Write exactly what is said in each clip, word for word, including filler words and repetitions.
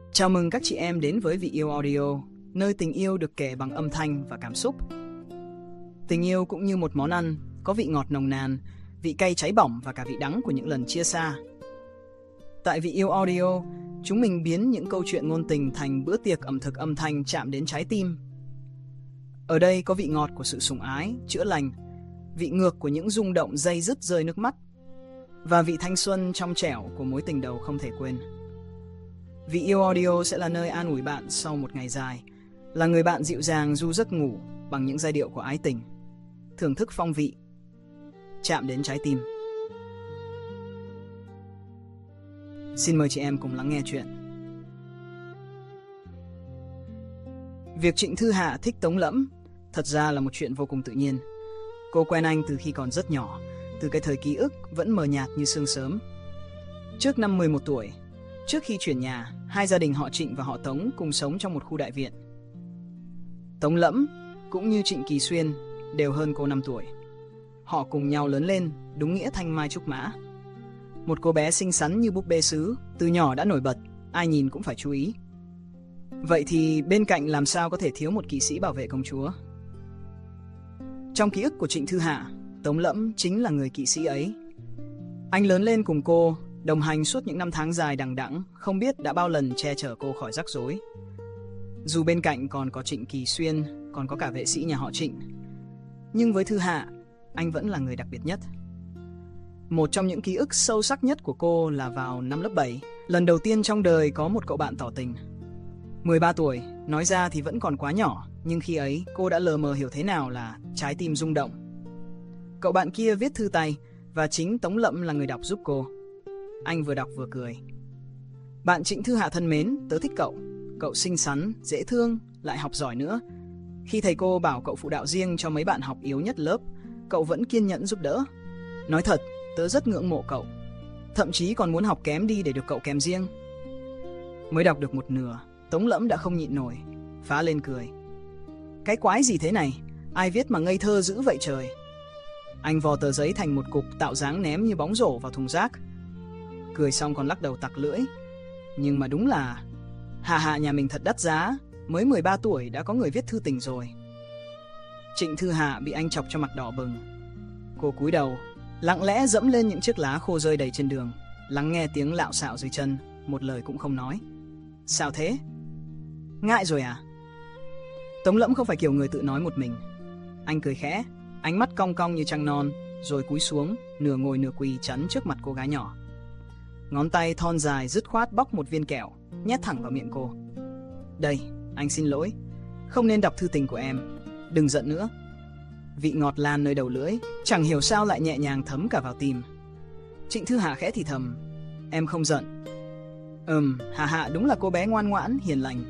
Chào mừng các chị em đến với Vị Yêu Audio, nơi tình yêu được kể bằng âm thanh và cảm xúc. Tình yêu cũng như một món ăn, có vị ngọt nồng nàn, vị cay cháy bỏng và cả vị đắng của những lần chia xa. Tại Vị Yêu Audio, chúng mình biến những câu chuyện ngôn tình thành bữa tiệc ẩm thực âm thanh chạm đến trái tim. Ở đây có vị ngọt của sự sủng ái, chữa lành, vị ngược của những rung động day dứt rơi nước mắt, và vị thanh xuân trong trẻo của mối tình đầu không thể quên. Vị Yêu Audio sẽ là nơi an ủi bạn sau một ngày dài, là người bạn dịu dàng du giấc ngủ bằng những giai điệu của ái tình, thưởng thức phong vị, chạm đến trái tim. Xin mời chị em cùng lắng nghe chuyện. Việc Trịnh Thư Hạ thích Tống Lẫm thật ra là một chuyện vô cùng tự nhiên. Cô quen anh từ khi còn rất nhỏ, từ cái thời ký ức vẫn mờ nhạt như sương sớm. Trước năm mười một tuổi, trước khi chuyển nhà, hai gia đình họ Trịnh và họ Tống cùng sống trong một khu đại viện. Tống Lẫm cũng như Trịnh Kỳ Xuyên đều hơn cô năm tuổi. Họ cùng nhau lớn lên, đúng nghĩa thanh mai trúc mã. Một cô bé xinh xắn như búp bê sứ, từ nhỏ đã nổi bật, ai nhìn cũng phải chú ý. Vậy thì bên cạnh làm sao có thể thiếu một kỵ sĩ bảo vệ công chúa? Trong ký ức của Trịnh Thư Hạ, Tống Lẫm chính là người kỵ sĩ ấy. Anh lớn lên cùng cô, đồng hành suốt những năm tháng dài đằng đẵng, không biết đã bao lần che chở cô khỏi rắc rối. Dù bên cạnh còn có Trịnh Kỳ Xuyên, còn có cả vệ sĩ nhà họ Trịnh, nhưng với Thư Hạ, anh vẫn là người đặc biệt nhất. Một trong những ký ức sâu sắc nhất của cô là vào năm lớp bảy, lần đầu tiên trong đời có một cậu bạn tỏ tình. mười ba tuổi, nói ra thì vẫn còn quá nhỏ, nhưng khi ấy cô đã lờ mờ hiểu thế nào là trái tim rung động. Cậu bạn kia viết thư tay, và chính Tống Lẫm là người đọc giúp cô. Anh vừa đọc vừa cười. Bạn Trịnh Thư Hạ thân mến, tớ thích cậu. Cậu xinh xắn, dễ thương, lại học giỏi nữa. Khi thầy cô bảo cậu phụ đạo riêng cho mấy bạn học yếu nhất lớp, cậu vẫn kiên nhẫn giúp đỡ. Nói thật, tớ rất ngưỡng mộ cậu. Thậm chí còn muốn học kém đi để được cậu kèm riêng. Mới đọc được một nửa, Tống Lẫm đã không nhịn nổi, phá lên cười. Cái quái gì thế này? Ai viết mà ngây thơ dữ vậy trời? Anh vò tờ giấy thành một cục tạo dáng ném như bóng rổ vào thùng rác. Cười xong còn lắc đầu tặc lưỡi. Nhưng mà đúng là Hạ Hạ nhà mình thật đắt giá, mới mười ba tuổi đã có người viết thư tình rồi. Trịnh Thư Hạ bị anh chọc cho mặt đỏ bừng. Cô cúi đầu, lặng lẽ dẫm lên những chiếc lá khô rơi đầy trên đường, lắng nghe tiếng lạo xạo dưới chân, một lời cũng không nói. Sao thế? Ngại rồi à? Tống Lẫm không phải kiểu người tự nói một mình. Anh cười khẽ, ánh mắt cong cong như trăng non, rồi cúi xuống, nửa ngồi nửa quỳ chắn trước mặt cô gái nhỏ. Ngón tay thon dài dứt khoát bóc một viên kẹo, nhét thẳng vào miệng cô. Đây, anh xin lỗi, không nên đọc thư tình của em. Đừng giận nữa. Vị ngọt lan nơi đầu lưỡi, chẳng hiểu sao lại nhẹ nhàng thấm cả vào tim. Trịnh Thư Hạ khẽ thì thầm, em không giận. Ừm, Hạ Hạ đúng là cô bé ngoan ngoãn, hiền lành.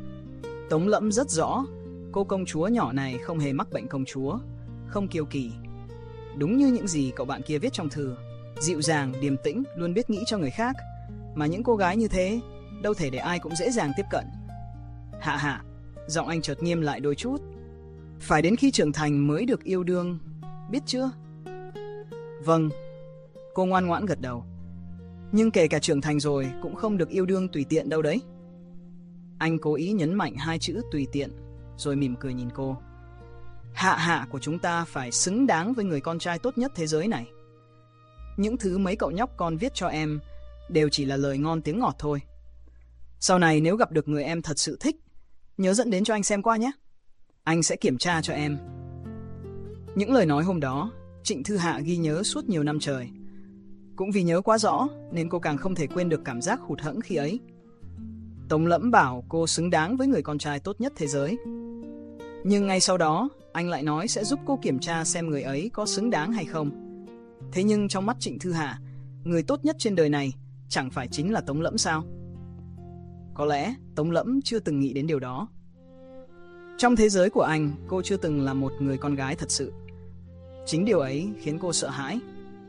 Tống Lẫm rất rõ, cô công chúa nhỏ này không hề mắc bệnh công chúa, không kiêu kỳ. Đúng như những gì cậu bạn kia viết trong thư, dịu dàng, điềm tĩnh, luôn biết nghĩ cho người khác. Mà những cô gái như thế, đâu thể để ai cũng dễ dàng tiếp cận. Hạ Hạ, giọng anh chợt nghiêm lại đôi chút. Phải đến khi trưởng thành mới được yêu đương, biết chưa? Vâng, cô ngoan ngoãn gật đầu. Nhưng kể cả trưởng thành rồi cũng không được yêu đương tùy tiện đâu đấy. Anh cố ý nhấn mạnh hai chữ tùy tiện, rồi mỉm cười nhìn cô. Hạ Hạ của chúng ta phải xứng đáng với người con trai tốt nhất thế giới này. Những thứ mấy cậu nhóc con viết cho em đều chỉ là lời ngon tiếng ngọt thôi. Sau này nếu gặp được người em thật sự thích, nhớ dẫn đến cho anh xem qua nhé. Anh sẽ kiểm tra cho em. Những lời nói hôm đó, Trịnh Thư Hạ ghi nhớ suốt nhiều năm trời. Cũng vì nhớ quá rõ nên cô càng không thể quên được cảm giác hụt hẫng khi ấy. Tống Lẫm bảo cô xứng đáng với người con trai tốt nhất thế giới. Nhưng ngay sau đó, anh lại nói sẽ giúp cô kiểm tra xem người ấy có xứng đáng hay không. Thế nhưng trong mắt Trịnh Thư Hạ, người tốt nhất trên đời này chẳng phải chính là Tống Lẫm sao? Có lẽ Tống Lẫm chưa từng nghĩ đến điều đó. Trong thế giới của anh, cô chưa từng là một người con gái thật sự. Chính điều ấy khiến cô sợ hãi.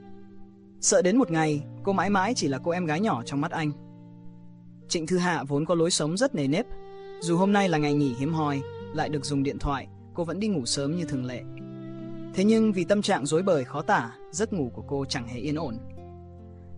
Sợ đến một ngày, cô mãi mãi chỉ là cô em gái nhỏ trong mắt anh. Trịnh Thư Hạ vốn có lối sống rất nề nếp. Dù hôm nay là ngày nghỉ hiếm hoi, lại được dùng điện thoại, cô vẫn đi ngủ sớm như thường lệ. Thế nhưng vì tâm trạng rối bời khó tả, giấc ngủ của cô chẳng hề yên ổn.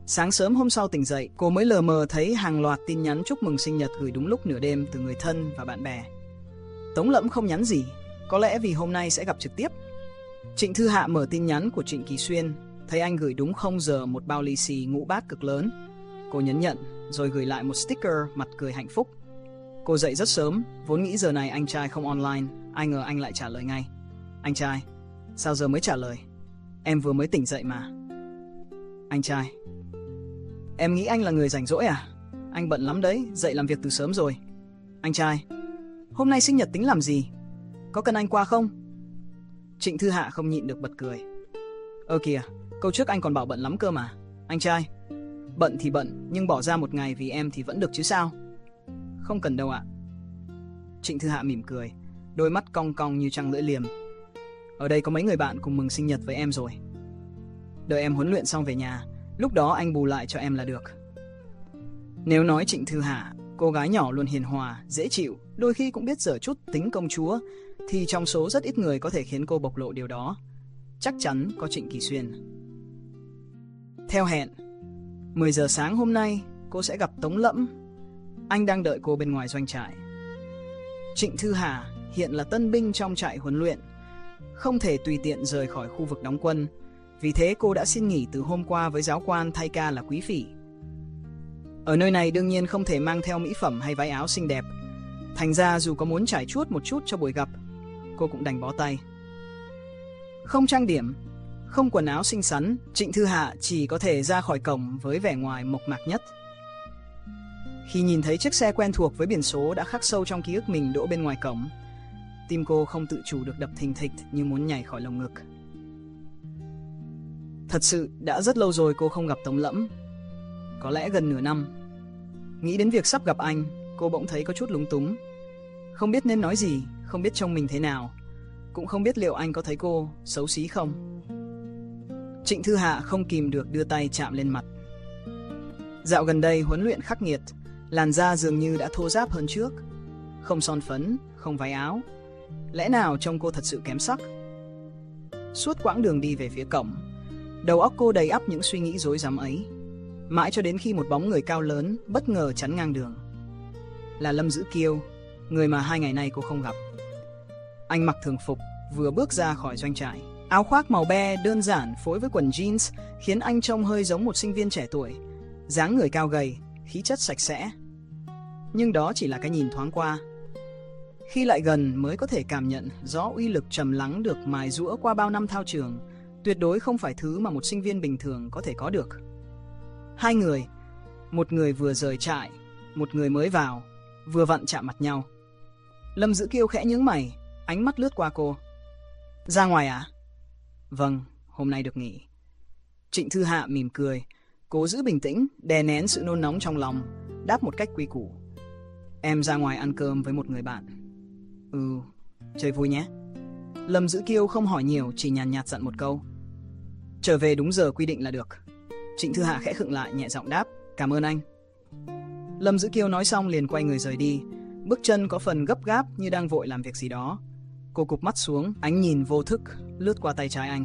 Sáng sớm hôm sau tỉnh dậy, cô mới lờ mờ thấy hàng loạt tin nhắn chúc mừng sinh nhật gửi đúng lúc nửa đêm từ người thân và bạn bè. Tống Lẫm không nhắn gì, có lẽ vì hôm nay sẽ gặp trực tiếp. Trịnh Thư Hạ mở tin nhắn của Trịnh Kỳ Xuyên, thấy anh gửi đúng không giờ một bao lì xì ngũ bát cực lớn. Cô nhấn nhận, rồi gửi lại một sticker mặt cười hạnh phúc. Cô dậy rất sớm, vốn nghĩ giờ này anh trai không online, ai ngờ anh lại trả lời ngay. Anh trai, sao giờ mới trả lời? Em vừa mới tỉnh dậy mà. Anh trai, em nghĩ anh là người rảnh rỗi à? Anh bận lắm đấy, dậy làm việc từ sớm rồi. Anh trai, hôm nay sinh nhật tính làm gì? Có cần anh qua không? Trịnh Thư Hạ không nhịn được bật cười. Ơ kìa, câu trước anh còn bảo bận lắm cơ mà. Anh trai, bận thì bận, nhưng bỏ ra một ngày vì em thì vẫn được chứ sao? Không cần đâu ạ. Trịnh Thư Hạ mỉm cười, đôi mắt cong cong như trăng lưỡi liềm. Ở đây có mấy người bạn cùng mừng sinh nhật với em rồi. Đợi em huấn luyện xong về nhà, lúc đó anh bù lại cho em là được. Nếu nói Trịnh Thư Hạ, cô gái nhỏ luôn hiền hòa, dễ chịu, đôi khi cũng biết giở chút tính công chúa, thì trong số rất ít người có thể khiến cô bộc lộ điều đó, chắc chắn có Trịnh Kỳ Xuyên. Theo hẹn, mười giờ sáng hôm nay, cô sẽ gặp Tống Lẫm. Anh đang đợi cô bên ngoài doanh trại. Trịnh Thư Hạ hiện là tân binh trong trại huấn luyện, không thể tùy tiện rời khỏi khu vực đóng quân, vì thế cô đã xin nghỉ từ hôm qua với giáo quan thay ca là Quý Phỉ. Ở nơi này đương nhiên không thể mang theo mỹ phẩm hay váy áo xinh đẹp, thành ra dù có muốn trải chuốt một chút cho buổi gặp, cô cũng đành bó tay. Không trang điểm, không quần áo xinh xắn, Trịnh Thư Hạ chỉ có thể ra khỏi cổng với vẻ ngoài mộc mạc nhất. Khi nhìn thấy chiếc xe quen thuộc với biển số đã khắc sâu trong ký ức mình đỗ bên ngoài cổng, tim cô không tự chủ được đập thình thịch như muốn nhảy khỏi lồng ngực. Thật sự đã rất lâu rồi cô không gặp Tống Lẫm, có lẽ gần nửa năm. Nghĩ đến việc sắp gặp anh, cô bỗng thấy có chút lúng túng. Không biết nên nói gì, không biết trông mình thế nào, cũng không biết liệu anh có thấy cô xấu xí không. Trịnh Thư Hạ không kìm được đưa tay chạm lên mặt. Dạo gần đây huấn luyện khắc nghiệt, làn da dường như đã thô ráp hơn trước. Không son phấn, không váy áo, lẽ nào trông cô thật sự kém sắc? Suốt quãng đường đi về phía cổng, đầu óc cô đầy ắp những suy nghĩ rối rắm ấy, mãi cho đến khi một bóng người cao lớn bất ngờ chắn ngang đường. Là Lâm Dữ Kiêu, người mà hai ngày nay cô không gặp. Anh mặc thường phục, vừa bước ra khỏi doanh trại. Áo khoác màu be đơn giản phối với quần jeans khiến anh trông hơi giống một sinh viên trẻ tuổi, dáng người cao gầy, khí chất sạch sẽ. Nhưng đó chỉ là cái nhìn thoáng qua. Khi lại gần mới có thể cảm nhận rõ uy lực trầm lắng được mài giũa qua bao năm thao trường, tuyệt đối không phải thứ mà một sinh viên bình thường có thể có được. Hai người, một người vừa rời trại, một người mới vào, vừa vặn chạm mặt nhau. Lâm Dữ Kiêu khẽ nhướng mày, ánh mắt lướt qua cô. Ra ngoài à? Vâng, hôm nay được nghỉ. Trịnh Thư Hạ mỉm cười, cố giữ bình tĩnh, đè nén sự nôn nóng trong lòng, đáp một cách quy củ. Em ra ngoài ăn cơm với một người bạn. Ừ, chơi vui nhé. Lâm Dữ Kiêu không hỏi nhiều, chỉ nhàn nhạt dặn một câu. Trở về đúng giờ quy định là được. Trịnh Thư Hạ khẽ khựng lại, nhẹ giọng đáp, cảm ơn anh. Lâm Dữ Kiêu nói xong liền quay người rời đi, bước chân có phần gấp gáp như đang vội làm việc gì đó. Cô cụp mắt xuống, ánh nhìn vô thức lướt qua tay trái anh.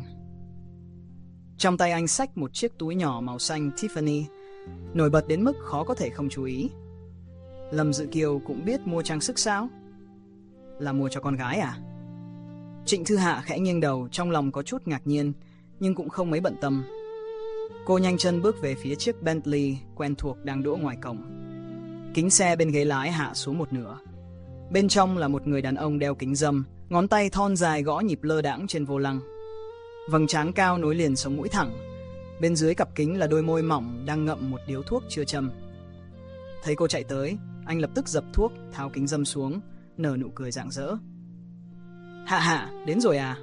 Trong tay anh xách một chiếc túi nhỏ màu xanh Tiffany, nổi bật đến mức khó có thể không chú ý. Lâm Dữ Kiêu cũng biết mua trang sức sao? Là mua cho con gái à? Trịnh Thư Hạ khẽ nghiêng đầu, trong lòng có chút ngạc nhiên, nhưng cũng không mấy bận tâm. Cô nhanh chân bước về phía chiếc Bentley quen thuộc đang đỗ ngoài cổng. Kính xe bên ghế lái hạ xuống một nửa. Bên trong là một người đàn ông đeo kính râm, ngón tay thon dài gõ nhịp lơ đãng trên vô lăng. Vầng trán cao nối liền sống mũi thẳng. Bên dưới cặp kính là đôi môi mỏng đang ngậm một điếu thuốc chưa châm. Thấy cô chạy tới, anh lập tức dập thuốc, tháo kính râm xuống, nở nụ cười rạng rỡ. Hạ Hạ, đến rồi à?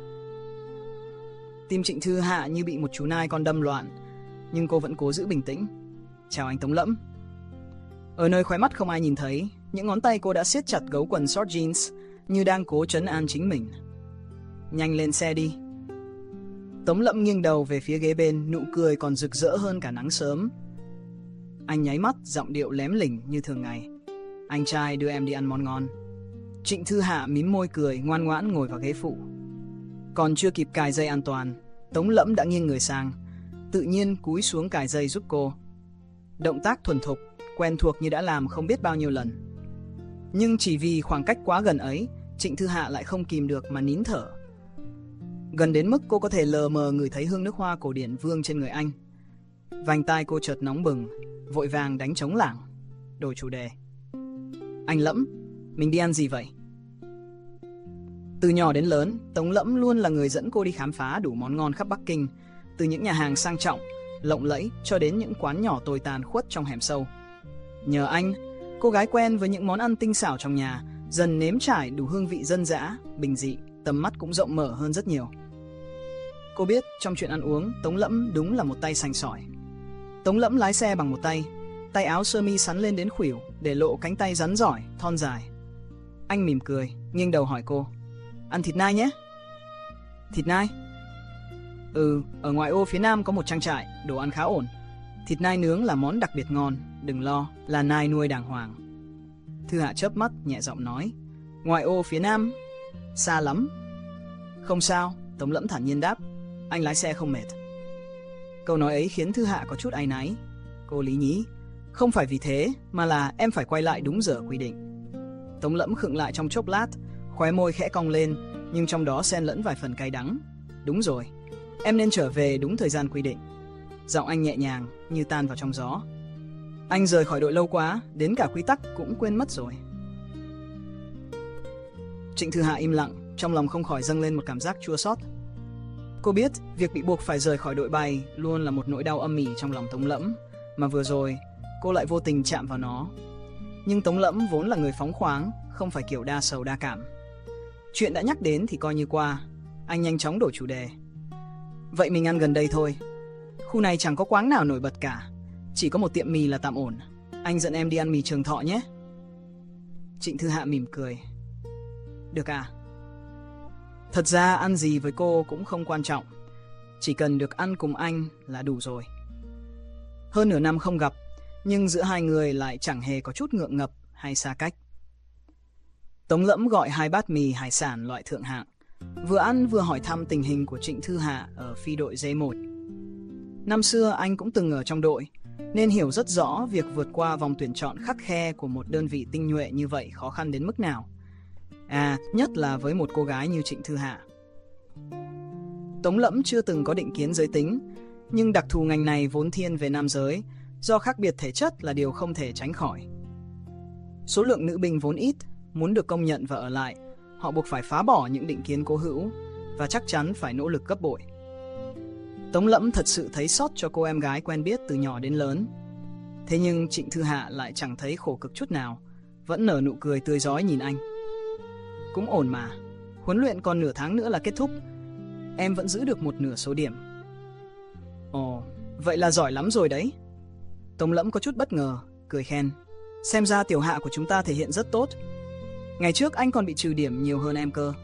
Tim Trịnh Thư Hạ như bị một chú nai con đâm loạn, nhưng cô vẫn cố giữ bình tĩnh. Chào anh Tống Lẫm. Ở nơi khóe mắt không ai nhìn thấy, những ngón tay cô đã siết chặt gấu quần short jeans như đang cố trấn an chính mình. Nhanh lên xe đi. Tống Lẫm nghiêng đầu về phía ghế bên, nụ cười còn rực rỡ hơn cả nắng sớm. Anh nháy mắt, giọng điệu lém lỉnh như thường ngày. Anh trai đưa em đi ăn món ngon. Trịnh Thư Hạ mím môi cười, ngoan ngoãn ngồi vào ghế phụ. Còn chưa kịp cài dây an toàn, Tống Lẫm đã nghiêng người sang, tự nhiên cúi xuống cài dây giúp cô, Động tác thuần thục, quen thuộc như đã làm không biết bao nhiêu lần. Nhưng chỉ vì khoảng cách quá gần ấy, Trịnh Thư Hạ lại không kìm được mà nín thở. Gần đến mức cô có thể lờ mờ ngửi thấy hương nước hoa cổ điển vương trên người anh. Vành tai cô chợt nóng bừng, vội vàng đánh trống lảng, đổi chủ đề. Anh Lẫm, mình đi ăn gì vậy? Từ nhỏ đến lớn, Tống Lẫm luôn là người dẫn cô đi khám phá đủ món ngon khắp Bắc Kinh, từ những nhà hàng sang trọng, lộng lẫy cho đến những quán nhỏ tồi tàn khuất trong hẻm sâu. Nhờ anh, cô gái quen với những món ăn tinh xảo trong nhà, dần nếm trải đủ hương vị dân dã, bình dị, tầm mắt cũng rộng mở hơn rất nhiều. Cô biết trong chuyện ăn uống, Tống Lẫm đúng là một tay sành sỏi. Tống Lẫm lái xe bằng một tay, tay áo sơ mi sắn lên đến khuỷu để lộ cánh tay rắn giỏi, thon dài. Anh mỉm cười, nghiêng đầu hỏi cô, ăn thịt nai nhé. Thịt nai? Ừ, ở ngoại ô phía nam có một trang trại, đồ ăn khá ổn. Thịt nai nướng là món đặc biệt ngon, đừng lo, là nai nuôi đàng hoàng. Thư Hạ chớp mắt, nhẹ giọng nói, ngoại ô phía nam? Xa lắm. Không sao, Tống Lẫm thản nhiên đáp, anh lái xe không mệt. Câu nói ấy khiến Thư Hạ có chút áy náy. Cô lý nhí, không phải vì thế, mà là em phải quay lại đúng giờ quy định. Tống Lẫm khựng lại trong chốc lát, khóe môi khẽ cong lên, nhưng trong đó xen lẫn vài phần cay đắng. Đúng rồi, em nên trở về đúng thời gian quy định. Giọng anh nhẹ nhàng, như tan vào trong gió. Anh rời khỏi đội lâu quá, đến cả quy tắc cũng quên mất rồi. Trịnh Thư Hạ im lặng, trong lòng không khỏi dâng lên một cảm giác chua xót. Cô biết việc bị buộc phải rời khỏi đội bay luôn là một nỗi đau âm ỉ trong lòng Tống Lẫm, mà vừa rồi cô lại vô tình chạm vào nó. Nhưng Tống Lẫm vốn là người phóng khoáng, không phải kiểu đa sầu đa cảm. Chuyện đã nhắc đến thì coi như qua. Anh nhanh chóng đổi chủ đề. Vậy mình ăn gần đây thôi. Khu này chẳng có quán nào nổi bật cả, chỉ có một tiệm mì là tạm ổn. Anh dẫn em đi ăn mì Trường Thọ nhé. Trịnh Thư Hạ mỉm cười. Được à? Thật ra ăn gì với cô cũng không quan trọng, chỉ cần được ăn cùng anh là đủ rồi. Hơn nửa năm không gặp, nhưng giữa hai người lại chẳng hề có chút ngượng ngập hay xa cách. Tống Lẫm gọi hai bát mì hải sản loại thượng hạng, vừa ăn vừa hỏi thăm tình hình của Trịnh Thư Hạ ở phi đội D một. Năm xưa anh cũng từng ở trong đội, nên hiểu rất rõ việc vượt qua vòng tuyển chọn khắt khe của một đơn vị tinh nhuệ như vậy khó khăn đến mức nào. À, nhất là với một cô gái như Trịnh Thư Hạ. Tống Lẫm chưa từng có định kiến giới tính, nhưng đặc thù ngành này vốn thiên về nam giới, do khác biệt thể chất là điều không thể tránh khỏi. Số lượng nữ binh vốn ít, muốn được công nhận và ở lại, họ buộc phải phá bỏ những định kiến cố hữu và chắc chắn phải nỗ lực gấp bội. Tống Lẫm thật sự thấy xót cho cô em gái quen biết từ nhỏ đến lớn. Thế nhưng Trịnh Thư Hạ lại chẳng thấy khổ cực chút nào, vẫn nở nụ cười tươi rói nhìn anh. Cũng ổn mà, huấn luyện còn nửa tháng nữa là kết thúc, em vẫn giữ được một nửa số điểm. Ồ, vậy là giỏi lắm rồi đấy. Tống Lẫm có chút bất ngờ, cười khen. Xem ra tiểu Hạ của chúng ta thể hiện rất tốt. Ngày trước anh còn bị trừ điểm nhiều hơn em cơ.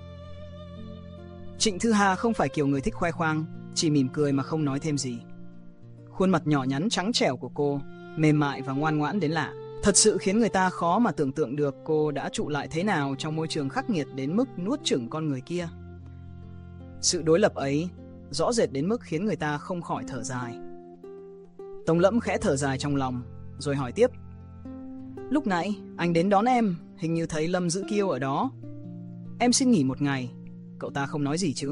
Trịnh Thư Hạ không phải kiểu người thích khoe khoang, chỉ mỉm cười mà không nói thêm gì. Khuôn mặt nhỏ nhắn trắng trẻo của cô, mềm mại và ngoan ngoãn đến lạ, thật sự khiến người ta khó mà tưởng tượng được cô đã trụ lại thế nào trong môi trường khắc nghiệt đến mức nuốt chửng con người kia. Sự đối lập ấy rõ rệt đến mức khiến người ta không khỏi thở dài. Tống Lẫm khẽ thở dài trong lòng, rồi hỏi tiếp. Lúc nãy anh đến đón em, hình như thấy Lâm Dữ Kiêu ở đó. Em xin nghỉ một ngày, cậu ta không nói gì chứ?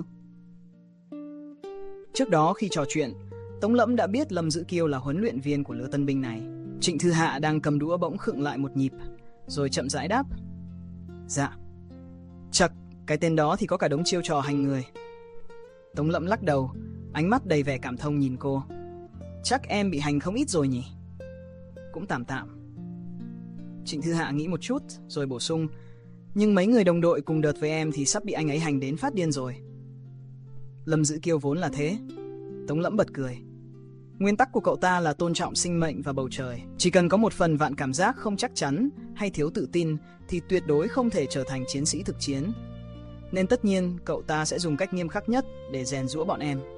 Trước đó khi trò chuyện, Tống Lẫm đã biết Lâm Dữ Kiêu là huấn luyện viên của lứa tân binh này. Trịnh Thư Hạ đang cầm đũa bỗng khựng lại một nhịp, rồi chậm rãi đáp. Dạ. Chậc, cái tên đó thì có cả đống chiêu trò hành người. Tống Lẫm lắc đầu, ánh mắt đầy vẻ cảm thông nhìn cô. Chắc em bị hành không ít rồi nhỉ? Cũng tạm tạm. Trịnh Thư Hạ nghĩ một chút, rồi bổ sung. Nhưng mấy người đồng đội cùng đợt với em thì sắp bị anh ấy hành đến phát điên rồi. Lâm Dữ Kiêu vốn là thế. Tống Lẫm bật cười. Nguyên tắc của cậu ta là tôn trọng sinh mệnh và bầu trời. Chỉ cần có một phần vạn cảm giác không chắc chắn hay thiếu tự tin thì tuyệt đối không thể trở thành chiến sĩ thực chiến. Nên tất nhiên cậu ta sẽ dùng cách nghiêm khắc nhất để rèn giũa bọn em.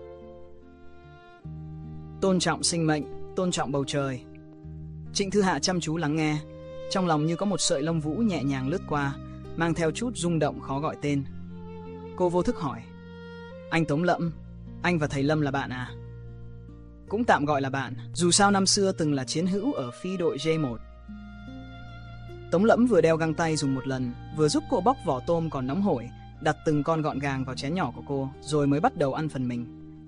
Tôn trọng sinh mệnh, tôn trọng bầu trời. Trịnh Thư Hạ chăm chú lắng nghe, trong lòng như có một sợi lông vũ nhẹ nhàng lướt qua, mang theo chút rung động khó gọi tên. Cô vô thức hỏi. Anh Tống Lẫm, anh và thầy Lâm là bạn à? cũng tạm gọi là bạn, dù sao năm xưa từng là chiến hữu ở phi đội J một. Tống Lẫm vừa đeo găng tay dùng một lần, vừa giúp cô bóc vỏ tôm còn nóng hổi, đặt từng con gọn gàng vào chén nhỏ của cô, rồi mới bắt đầu ăn phần mình.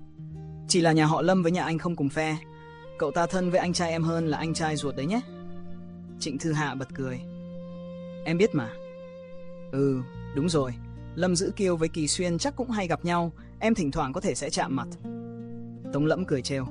Chỉ là nhà họ Lâm với nhà anh không cùng phe, cậu ta thân với anh trai em hơn là anh trai ruột đấy nhé. Trịnh Thư Hạ bật cười. Em biết mà. Ừ, đúng rồi, Lâm Dữ Kiêu với Kỳ Xuyên chắc cũng hay gặp nhau, em thỉnh thoảng có thể sẽ chạm mặt. Tống Lẫm cười trêu.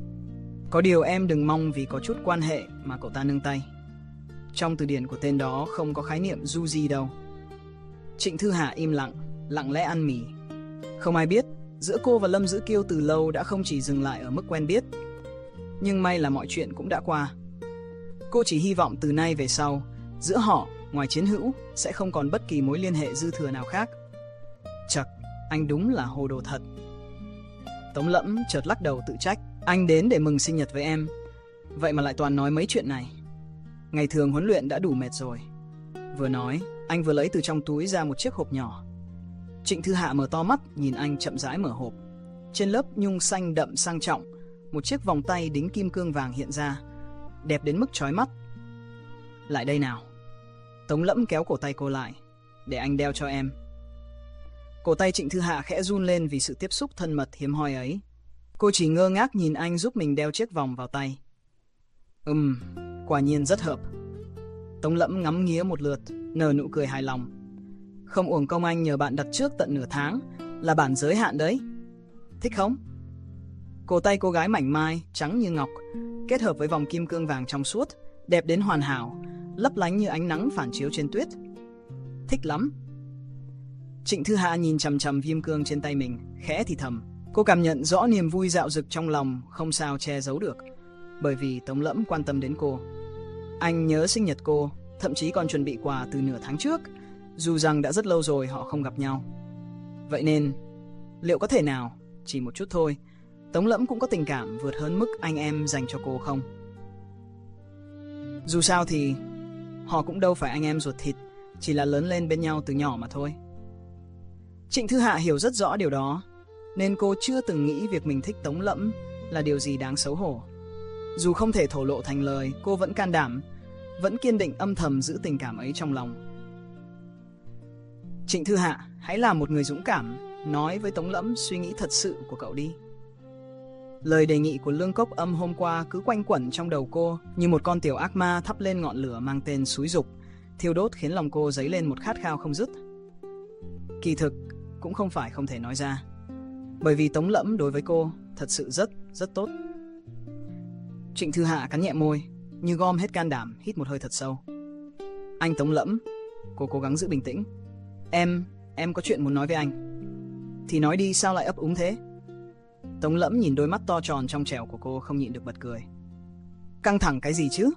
Có điều em đừng mong vì có chút quan hệ mà cậu ta nương tay. Trong từ điển của tên đó không có khái niệm du di đâu. Trịnh Thư Hạ im lặng, lặng lẽ ăn mì. Không ai biết, giữa cô và Lâm Dữ Kiêu từ lâu đã không chỉ dừng lại ở mức quen biết. Nhưng may là mọi chuyện cũng đã qua. Cô chỉ hy vọng từ nay về sau, giữa họ, ngoài chiến hữu, sẽ không còn bất kỳ mối liên hệ dư thừa nào khác. Chật, anh đúng là hồ đồ thật. Tống Lẫm chợt lắc đầu tự trách. Anh đến để mừng sinh nhật với em, vậy mà lại toàn nói mấy chuyện này. Ngày thường huấn luyện đã đủ mệt rồi. Vừa nói, anh vừa lấy từ trong túi ra một chiếc hộp nhỏ. Trịnh Thư Hạ mở to mắt nhìn anh chậm rãi mở hộp. Trên lớp nhung xanh đậm sang trọng, một chiếc vòng tay đính kim cương vàng hiện ra, đẹp đến mức chói mắt. Lại đây nào. Tống Lẫm kéo cổ tay cô lại. Để anh đeo cho em. Cổ tay Trịnh Thư Hạ khẽ run lên vì sự tiếp xúc thân mật hiếm hoi ấy. Cô chỉ ngơ ngác nhìn anh giúp mình đeo chiếc vòng vào tay. Ừm, quả nhiên rất hợp. Tống Lẫm ngắm nghía một lượt, nở nụ cười hài lòng. Không uổng công anh nhờ bạn đặt trước tận nửa tháng, là bản giới hạn đấy. Thích không? Cổ tay cô gái mảnh mai, trắng như ngọc, kết hợp với vòng kim cương vàng trong suốt, đẹp đến hoàn hảo, lấp lánh như ánh nắng phản chiếu trên tuyết. Thích lắm. Trịnh Thư Hạ nhìn chằm chằm kim cương trên tay mình, khẽ thì thầm. Cô cảm nhận rõ niềm vui dạo dực trong lòng, không sao che giấu được, bởi vì Tống Lẫm quan tâm đến cô. Anh nhớ sinh nhật cô, thậm chí còn chuẩn bị quà từ nửa tháng trước, dù rằng đã rất lâu rồi họ không gặp nhau. Vậy nên, liệu có thể nào, chỉ một chút thôi, Tống Lẫm cũng có tình cảm vượt hơn mức anh em dành cho cô không? Dù sao thì, họ cũng đâu phải anh em ruột thịt, chỉ là lớn lên bên nhau từ nhỏ mà thôi. Trịnh Thư Hạ hiểu rất rõ điều đó, nên cô chưa từng nghĩ việc mình thích Tống Lẫm là điều gì đáng xấu hổ. Dù không thể thổ lộ thành lời, cô vẫn can đảm, vẫn kiên định âm thầm giữ tình cảm ấy trong lòng. Trịnh Thư Hạ, hãy là một người dũng cảm, nói với Tống Lẫm suy nghĩ thật sự của cậu đi. Lời đề nghị của Lương Cốc Âm hôm qua cứ quanh quẩn trong đầu cô như một con tiểu ác ma thắp lên ngọn lửa mang tên xúi dục, thiêu đốt khiến lòng cô dấy lên một khát khao không dứt. Kỳ thực, cũng không phải không thể nói ra, bởi vì Tống Lẫm đối với cô thật sự rất, rất tốt. Trịnh Thư Hạ cắn nhẹ môi, như gom hết can đảm, hít một hơi thật sâu. Anh Tống Lẫm, cô cố gắng giữ bình tĩnh. Em, em có chuyện muốn nói với anh. Thì nói đi, sao lại ấp úng thế? Tống Lẫm nhìn đôi mắt to tròn trong trẻo của cô không nhịn được bật cười. Căng thẳng cái gì chứ?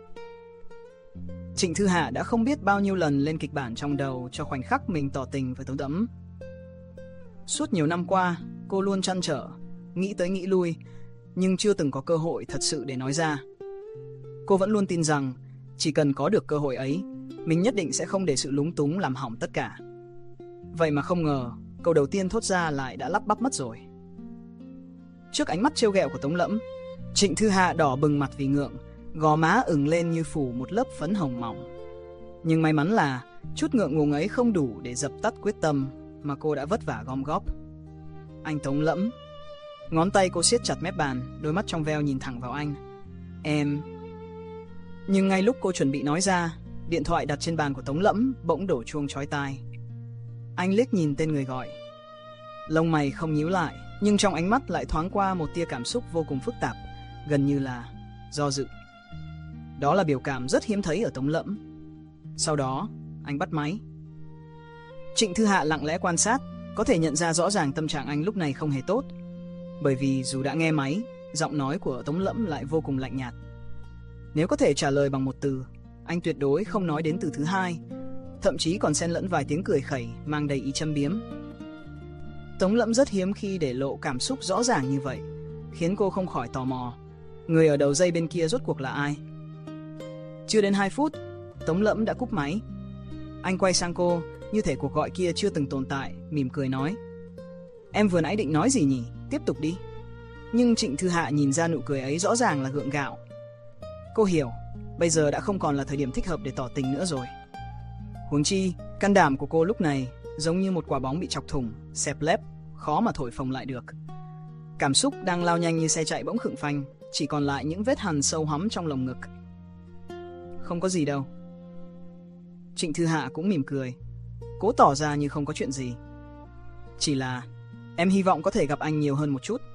Trịnh Thư Hạ đã không biết bao nhiêu lần lên kịch bản trong đầu cho khoảnh khắc mình tỏ tình với Tống Lẫm. Suốt nhiều năm qua, cô luôn trăn trở, nghĩ tới nghĩ lui, nhưng chưa từng có cơ hội thật sự để nói ra. Cô vẫn luôn tin rằng, chỉ cần có được cơ hội ấy, mình nhất định sẽ không để sự lúng túng làm hỏng tất cả. Vậy mà không ngờ, câu đầu tiên thốt ra lại đã lắp bắp mất rồi. Trước ánh mắt trêu ghẹo của Tống Lẫm, Trịnh Thư Hạ đỏ bừng mặt vì ngượng, gò má ửng lên như phủ một lớp phấn hồng mỏng. Nhưng may mắn là chút ngượng ngùng ấy không đủ để dập tắt quyết tâm mà cô đã vất vả gom góp. Anh Tống Lẫm. Ngón tay cô siết chặt mép bàn, đôi mắt trong veo nhìn thẳng vào anh. Em... Nhưng ngay lúc cô chuẩn bị nói ra, điện thoại đặt trên bàn của Tống Lẫm bỗng đổ chuông chói tai. Anh liếc nhìn tên người gọi. Lông mày không nhíu lại, nhưng trong ánh mắt lại thoáng qua một tia cảm xúc vô cùng phức tạp, gần như là do dự. Đó là biểu cảm rất hiếm thấy ở Tống Lẫm. Sau đó, anh bắt máy. Trịnh Thư Hạ lặng lẽ quan sát, có thể nhận ra rõ ràng tâm trạng anh lúc này không hề tốt. Bởi vì dù đã nghe máy, giọng nói của Tống Lẫm lại vô cùng lạnh nhạt. Nếu có thể trả lời bằng một từ, anh tuyệt đối không nói đến từ thứ hai, thậm chí còn xen lẫn vài tiếng cười khẩy mang đầy ý châm biếm. Tống Lẫm rất hiếm khi để lộ cảm xúc rõ ràng như vậy, khiến cô không khỏi tò mò, người ở đầu dây bên kia rốt cuộc là ai. Chưa đến hai phút, Tống Lẫm đã cúp máy. Anh quay sang cô, như thể cuộc gọi kia chưa từng tồn tại, mỉm cười nói: Em vừa nãy định nói gì nhỉ? Tiếp tục đi. Nhưng Trịnh Thư Hạ nhìn ra nụ cười ấy rõ ràng là gượng gạo. Cô hiểu, bây giờ đã không còn là thời điểm thích hợp để tỏ tình nữa rồi. Huống chi, can đảm của cô lúc này giống như một quả bóng bị chọc thủng, xẹp lép, khó mà thổi phồng lại được. Cảm xúc đang lao nhanh như xe chạy bỗng khựng phanh, chỉ còn lại những vết hằn sâu hắm trong lồng ngực. Không có gì đâu. Trịnh Thư Hạ cũng mỉm cười, cố tỏ ra như không có chuyện gì. Chỉ là em hy vọng có thể gặp anh nhiều hơn một chút.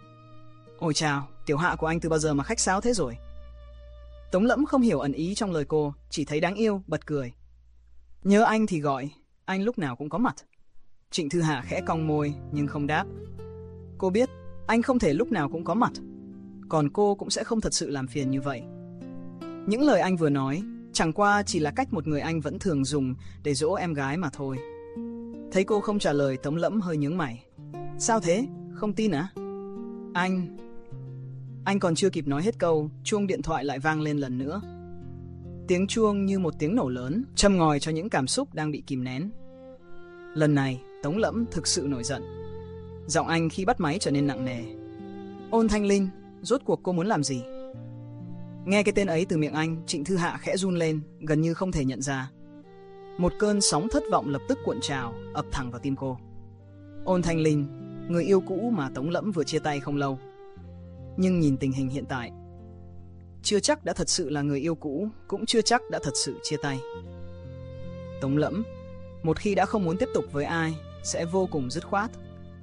Ôi chào, tiểu Hạ của anh từ bao giờ mà khách sáo thế rồi? Tống Lẫm không hiểu ẩn ý trong lời cô, chỉ thấy đáng yêu, bật cười. Nhớ anh thì gọi, anh lúc nào cũng có mặt. Trịnh Thư Hạ khẽ cong môi nhưng không đáp. Cô biết anh không thể lúc nào cũng có mặt, còn cô cũng sẽ không thật sự làm phiền như vậy. Những lời anh vừa nói chẳng qua chỉ là cách một người anh vẫn thường dùng để dỗ em gái mà thôi. Thấy cô không trả lời, Tống Lẫm hơi nhướng mày. Sao thế? Không tin à? Anh... Anh còn chưa kịp nói hết câu, chuông điện thoại lại vang lên lần nữa. Tiếng chuông như một tiếng nổ lớn, châm ngòi cho những cảm xúc đang bị kìm nén. Lần này, Tống Lẫm thực sự nổi giận. Giọng anh khi bắt máy trở nên nặng nề. Ôn Thanh Linh, rốt cuộc cô muốn làm gì? Nghe cái tên ấy từ miệng anh, Trịnh Thư Hạ khẽ run lên, gần như không thể nhận ra. Một cơn sóng thất vọng lập tức cuộn trào, ập thẳng vào tim cô. Ôn Thanh Linh, người yêu cũ mà Tống Lẫm vừa chia tay không lâu. Nhưng nhìn tình hình hiện tại, chưa chắc đã thật sự là người yêu cũ, cũng chưa chắc đã thật sự chia tay. Tống Lẫm, một khi đã không muốn tiếp tục với ai, sẽ vô cùng dứt khoát.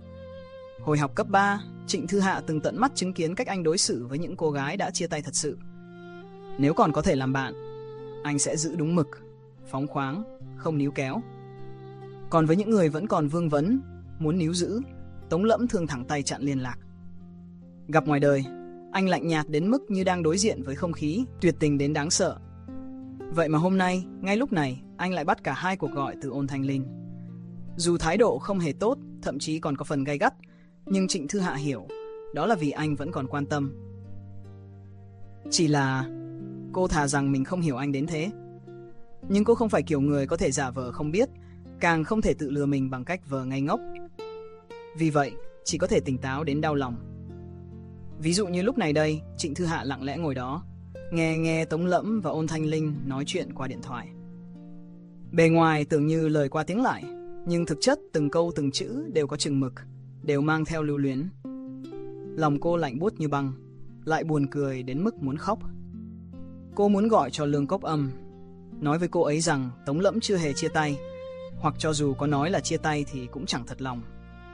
Hồi học cấp ba, Trịnh Thư Hạ từng tận mắt chứng kiến cách anh đối xử với những cô gái đã chia tay thật sự. Nếu còn có thể làm bạn, anh sẽ giữ đúng mực, phóng khoáng, không níu kéo. Còn với những người vẫn còn vương vấn, muốn níu giữ, Tống Lẫm thường thẳng tay chặn liên lạc. Gặp ngoài đời, anh lạnh nhạt đến mức như đang đối diện với không khí, tuyệt tình đến đáng sợ. Vậy mà hôm nay, ngay lúc này, anh lại bắt cả hai cuộc gọi từ Ôn Thanh Linh. Dù thái độ không hề tốt, thậm chí còn có phần gay gắt, nhưng Trịnh Thư Hạ hiểu, đó là vì anh vẫn còn quan tâm. Chỉ là cô thà rằng mình không hiểu anh đến thế. Nhưng cô không phải kiểu người có thể giả vờ không biết, càng không thể tự lừa mình bằng cách vờ ngây ngốc. Vì vậy, chỉ có thể tỉnh táo đến đau lòng. Ví dụ như lúc này đây, Trịnh Thư Hạ lặng lẽ ngồi đó, nghe nghe Tống Lẫm và Ôn Thanh Linh nói chuyện qua điện thoại. Bề ngoài tưởng như lời qua tiếng lại, nhưng thực chất từng câu từng chữ đều có chừng mực, đều mang theo lưu luyến. Lòng cô lạnh buốt như băng, lại buồn cười đến mức muốn khóc. Cô muốn gọi cho Lương Cốc Âm, nói với cô ấy rằng Tống Lẫm chưa hề chia tay, hoặc cho dù có nói là chia tay thì cũng chẳng thật lòng.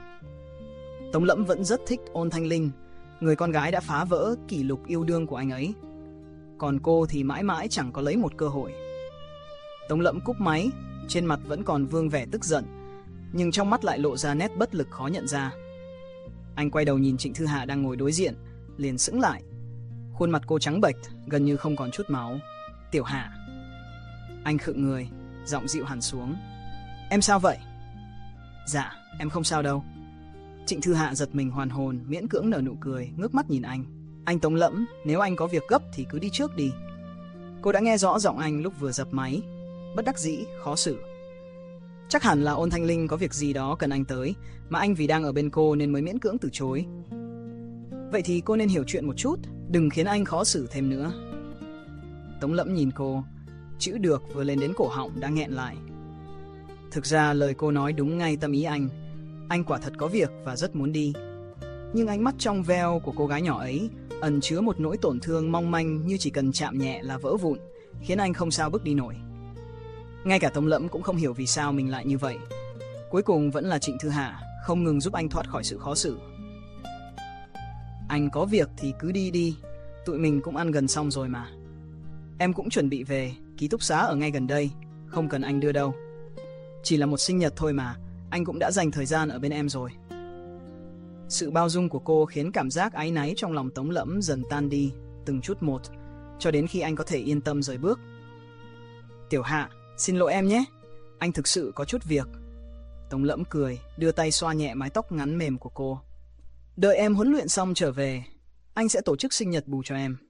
Tống Lẫm vẫn rất thích Ôn Thanh Linh, người con gái đã phá vỡ kỷ lục yêu đương của anh ấy. Còn cô thì mãi mãi chẳng có lấy một cơ hội. Tống Lẫm cúp máy, trên mặt vẫn còn vương vẻ tức giận, nhưng trong mắt lại lộ ra nét bất lực khó nhận ra. Anh quay đầu nhìn Trịnh Thư Hạ đang ngồi đối diện, liền sững lại. Khuôn mặt cô trắng bệch, gần như không còn chút máu. Tiểu Hạ. Anh khựng người, giọng dịu hẳn xuống. Em sao vậy? Dạ, em không sao đâu. Trịnh Thư Hạ giật mình hoàn hồn, miễn cưỡng nở nụ cười, ngước mắt nhìn anh. Anh Tống Lẫm, nếu anh có việc gấp thì cứ đi trước đi. Cô đã nghe rõ giọng anh lúc vừa dập máy, bất đắc dĩ, khó xử. Chắc hẳn là Ôn Thanh Linh có việc gì đó cần anh tới, mà anh vì đang ở bên cô nên mới miễn cưỡng từ chối. Vậy thì cô nên hiểu chuyện một chút, đừng khiến anh khó xử thêm nữa. Tống Lẫm nhìn cô, chữ được vừa lên đến cổ họng đã nghẹn lại. Thực ra lời cô nói đúng ngay tâm ý anh. Anh quả thật có việc và rất muốn đi. Nhưng ánh mắt trong veo của cô gái nhỏ ấy ẩn chứa một nỗi tổn thương mong manh như chỉ cần chạm nhẹ là vỡ vụn, khiến anh không sao bước đi nổi. Ngay cả Tống Lẫm cũng không hiểu vì sao mình lại như vậy. Cuối cùng vẫn là Trịnh Thư Hạ không ngừng giúp anh thoát khỏi sự khó xử. Anh có việc thì cứ đi đi, tụi mình cũng ăn gần xong rồi mà. Em cũng chuẩn bị về, ký túc xá ở ngay gần đây, không cần anh đưa đâu. Chỉ là một sinh nhật thôi mà, anh cũng đã dành thời gian ở bên em rồi. Sự bao dung của cô khiến cảm giác áy náy trong lòng Tống Lẫm dần tan đi, từng chút một, cho đến khi anh có thể yên tâm rời bước. Tiểu Hạ, xin lỗi em nhé, anh thực sự có chút việc. Tống Lẫm cười, đưa tay xoa nhẹ mái tóc ngắn mềm của cô. Đợi em huấn luyện xong trở về, anh sẽ tổ chức sinh nhật bù cho em.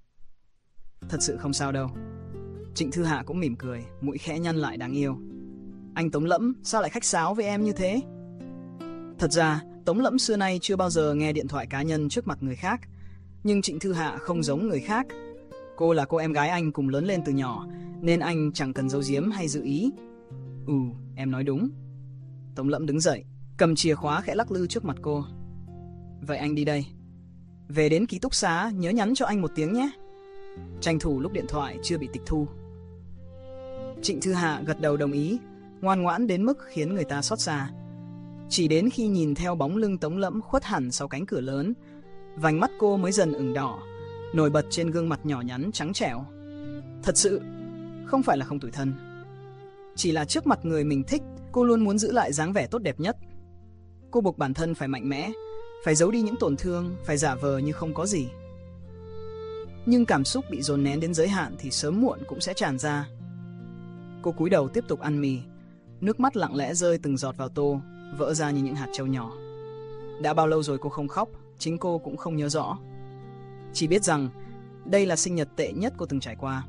Thật sự không sao đâu. Trịnh Thư Hạ cũng mỉm cười, mũi khẽ nhăn lại đáng yêu. Anh Tống Lẫm sao lại khách sáo với em như thế? Thật ra Tống Lẫm xưa nay chưa bao giờ nghe điện thoại cá nhân trước mặt người khác, nhưng Trịnh Thư Hạ không giống người khác. Cô là cô em gái anh cùng lớn lên từ nhỏ, nên anh chẳng cần giấu giếm hay giữ ý. Ừ, em nói đúng. Tống Lẫm đứng dậy, cầm chìa khóa khẽ lắc lư trước mặt cô. Vậy anh đi đây. Về đến ký túc xá nhớ nhắn cho anh một tiếng nhé. Tranh thủ lúc điện thoại chưa bị tịch thu. Trịnh Thư Hạ gật đầu đồng ý, ngoan ngoãn đến mức khiến người ta xót xa. Chỉ đến khi nhìn theo bóng lưng Tống Lẫm khuất hẳn sau cánh cửa lớn, vành mắt cô mới dần ửng đỏ, nổi bật trên gương mặt nhỏ nhắn trắng trẻo. Thật sự, không phải là không tủi thân. Chỉ là trước mặt người mình thích, cô luôn muốn giữ lại dáng vẻ tốt đẹp nhất. Cô buộc bản thân phải mạnh mẽ, phải giấu đi những tổn thương, phải giả vờ như không có gì. Nhưng cảm xúc bị dồn nén đến giới hạn thì sớm muộn cũng sẽ tràn ra. Cô cúi đầu tiếp tục ăn mì, nước mắt lặng lẽ rơi từng giọt vào tô, vỡ ra như những hạt trâu nhỏ. Đã bao lâu rồi cô không khóc, chính cô cũng không nhớ rõ. Chỉ biết rằng đây là sinh nhật tệ nhất cô từng trải qua.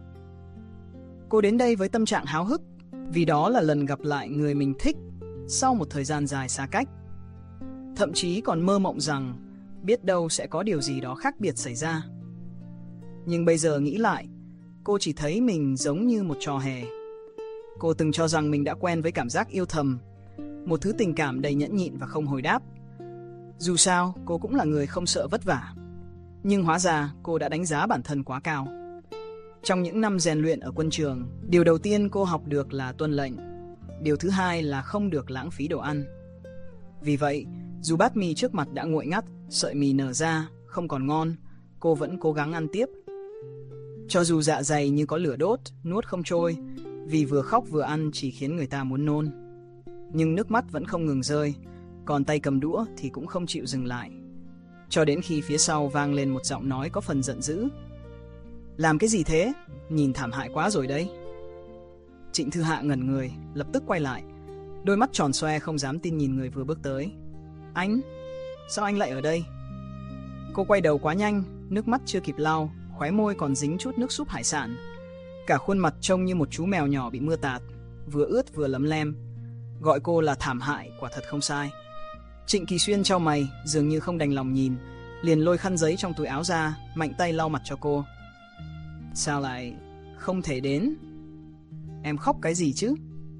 Cô đến đây với tâm trạng háo hức, vì đó là lần gặp lại người mình thích sau một thời gian dài xa cách. Thậm chí còn mơ mộng rằng biết đâu sẽ có điều gì đó khác biệt xảy ra. Nhưng bây giờ nghĩ lại, cô chỉ thấy mình giống như một trò hề. Cô từng cho rằng mình đã quen với cảm giác yêu thầm, một thứ tình cảm đầy nhẫn nhịn và không hồi đáp. Dù sao, cô cũng là người không sợ vất vả. Nhưng hóa ra cô đã đánh giá bản thân quá cao. Trong những năm rèn luyện ở quân trường, điều đầu tiên cô học được là tuân lệnh. Điều thứ hai là không được lãng phí đồ ăn. Vì vậy, dù bát mì trước mặt đã nguội ngắt, sợi mì nở ra, không còn ngon, cô vẫn cố gắng ăn tiếp. Cho dù dạ dày như có lửa đốt, nuốt không trôi, vì vừa khóc vừa ăn chỉ khiến người ta muốn nôn. Nhưng nước mắt vẫn không ngừng rơi, còn tay cầm đũa thì cũng không chịu dừng lại. Cho đến khi phía sau vang lên một giọng nói có phần giận dữ. Làm cái gì thế? Nhìn thảm hại quá rồi đấy. Trịnh Thư Hạ ngẩn người, lập tức quay lại. Đôi mắt tròn xoe không dám tin nhìn người vừa bước tới. Anh? Sao anh lại ở đây? Cô quay đầu quá nhanh, nước mắt chưa kịp lau, khóe môi còn dính chút nước súp hải sản. Cả khuôn mặt trông như một chú mèo nhỏ bị mưa tạt, vừa ướt vừa lấm lem. Gọi cô là thảm hại quả thật không sai. Trịnh Kỳ Xuyên chau mày, dường như không đành lòng nhìn, liền lôi khăn giấy trong túi áo ra, mạnh tay lau mặt cho cô. Sao lại không thể đến? Em khóc cái gì chứ?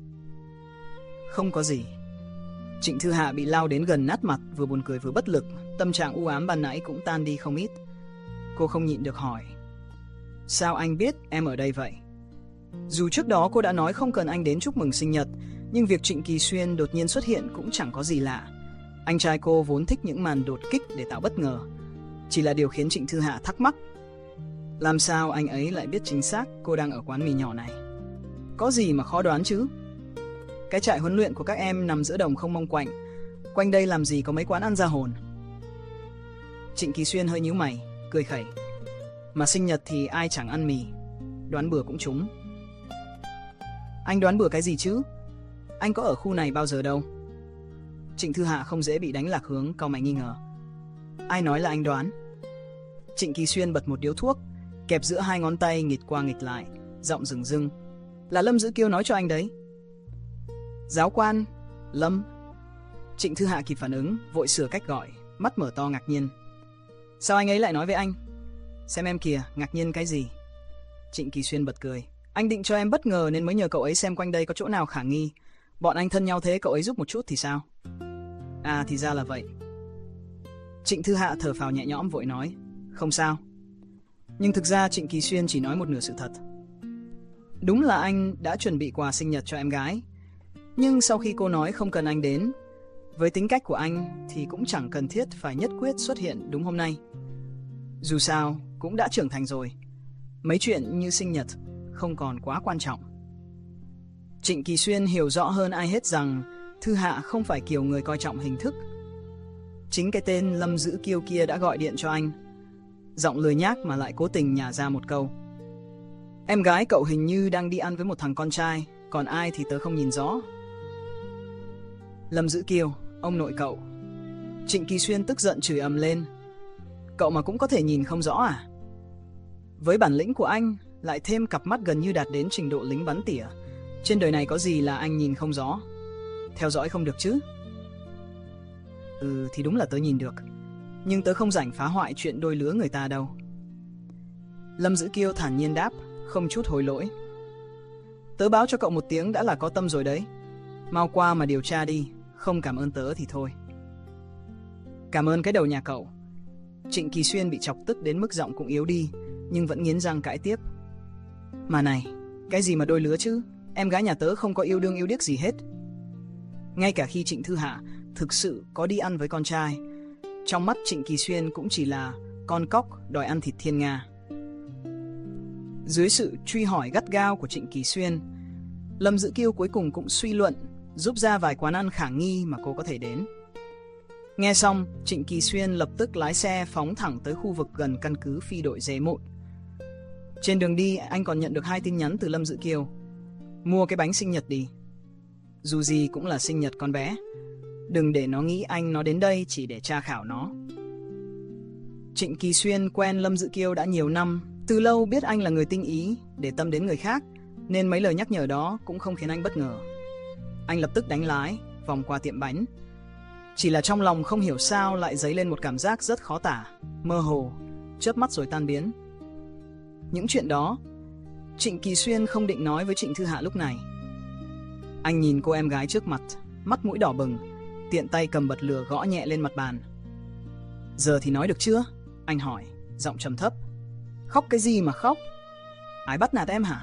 Không có gì. Trịnh Thư Hạ bị lao đến gần nát mặt, vừa buồn cười vừa bất lực, tâm trạng u ám ban nãy cũng tan đi không ít. Cô không nhịn được hỏi. Sao anh biết em ở đây vậy? Dù trước đó cô đã nói không cần anh đến chúc mừng sinh nhật, nhưng việc Trịnh Kỳ Xuyên đột nhiên xuất hiện cũng chẳng có gì lạ. Anh trai cô vốn thích những màn đột kích để tạo bất ngờ. Chỉ là điều khiến Trịnh Thư Hạ thắc mắc. Làm sao anh ấy lại biết chính xác cô đang ở quán mì nhỏ này? Có gì mà khó đoán chứ? Cái trại huấn luyện của các em nằm giữa đồng không mông quạnh. Quanh đây làm gì có mấy quán ăn ra hồn. Trịnh Kỳ Xuyên hơi nhíu mày, cười khẩy. Mà sinh nhật thì ai chẳng ăn mì. Đoán bừa cũng trúng. Anh đoán bừa cái gì chứ? Anh có ở khu này bao giờ đâu. Trịnh Thư Hạ không dễ bị đánh lạc hướng, cau mày nghi ngờ. Ai nói là anh đoán? Trịnh Kỳ Xuyên bật một điếu thuốc, kẹp giữa hai ngón tay nghịch qua nghịch lại, giọng rừng rưng. Là Lâm Dữ Kiêu nói cho anh đấy. Giáo quan, Lâm. Trịnh Thư Hạ kịp phản ứng, vội sửa cách gọi, mắt mở to ngạc nhiên. Sao anh ấy lại nói với anh? Xem em kìa, ngạc nhiên cái gì? Trịnh Kỳ Xuyên bật cười. Anh định cho em bất ngờ nên mới nhờ cậu ấy xem quanh đây có chỗ nào khả nghi. Bọn anh thân nhau thế, cậu ấy giúp một chút thì sao? À thì ra là vậy. Trịnh Thư Hạ thở phào nhẹ nhõm vội nói. Không sao. Nhưng thực ra Trịnh Kỳ Xuyên chỉ nói một nửa sự thật. Đúng là anh đã chuẩn bị quà sinh nhật cho em gái. Nhưng sau khi cô nói không cần anh đến, với tính cách của anh thì cũng chẳng cần thiết phải nhất quyết xuất hiện đúng hôm nay. Dù sao cũng đã trưởng thành rồi, mấy chuyện như sinh nhật không còn quá quan trọng. Trịnh Kỳ Xuyên hiểu rõ hơn ai hết rằng Thư Hạ không phải kiểu người coi trọng hình thức. Chính cái tên Lâm Dữ Kiêu kia đã gọi điện cho anh, giọng lười nhác mà lại cố tình nhả ra một câu. Em gái cậu hình như đang đi ăn với một thằng con trai, còn ai thì tớ không nhìn rõ. Lâm Dữ Kiêu, ông nội cậu. Trịnh Kỳ Xuyên tức giận chửi ầm lên. Cậu mà cũng có thể nhìn không rõ à? Với bản lĩnh của anh, lại thêm cặp mắt gần như đạt đến trình độ lính bắn tỉa, trên đời này có gì là anh nhìn không rõ? Theo dõi không được chứ? Ừ thì đúng là tớ nhìn được, nhưng tớ không rảnh phá hoại chuyện đôi lứa người ta đâu. Lâm Dữ Kiêu thản nhiên đáp, không chút hối lỗi. Tớ báo cho cậu một tiếng đã là có tâm rồi đấy. Mau qua mà điều tra đi, không cảm ơn tớ thì thôi. Cảm ơn cái đầu nhà cậu. Trịnh Kỳ Xuyên bị chọc tức đến mức giọng cũng yếu đi, nhưng vẫn nghiến răng cãi tiếp. Mà này, cái gì mà đôi lứa chứ? Em gái nhà tớ không có yêu đương yêu điếc gì hết. Ngay cả khi Trịnh Thư Hạ thực sự có đi ăn với con trai, trong mắt Trịnh Kỳ Xuyên cũng chỉ là con cóc đòi ăn thịt thiên nga. Dưới sự truy hỏi gắt gao của Trịnh Kỳ Xuyên, Lâm Dữ Kiêu cuối cùng cũng suy luận, giúp ra vài quán ăn khả nghi mà cô có thể đến. Nghe xong, Trịnh Kỳ Xuyên lập tức lái xe phóng thẳng tới khu vực gần căn cứ phi đội dê một. Trên đường đi, anh còn nhận được hai tin nhắn từ Lâm Dữ Kiêu. Mua cái bánh sinh nhật đi. Dù gì cũng là sinh nhật con bé. Đừng để nó nghĩ anh nó đến đây chỉ để tra khảo nó. Trịnh Kỳ Xuyên quen Lâm Dữ Kiêu đã nhiều năm, từ lâu biết anh là người tinh ý, để tâm đến người khác, nên mấy lời nhắc nhở đó cũng không khiến anh bất ngờ. Anh lập tức đánh lái, vòng qua tiệm bánh. Chỉ là trong lòng không hiểu sao lại dấy lên một cảm giác rất khó tả, mơ hồ, chớp mắt rồi tan biến. Những chuyện đó, Trịnh Kỳ Xuyên không định nói với Trịnh Thư Hạ lúc này. Anh nhìn cô em gái trước mặt, mắt mũi đỏ bừng, tiện tay cầm bật lửa gõ nhẹ lên mặt bàn. Giờ thì nói được chưa? Anh hỏi, giọng trầm thấp. Khóc cái gì mà khóc? Ai bắt nạt em hả?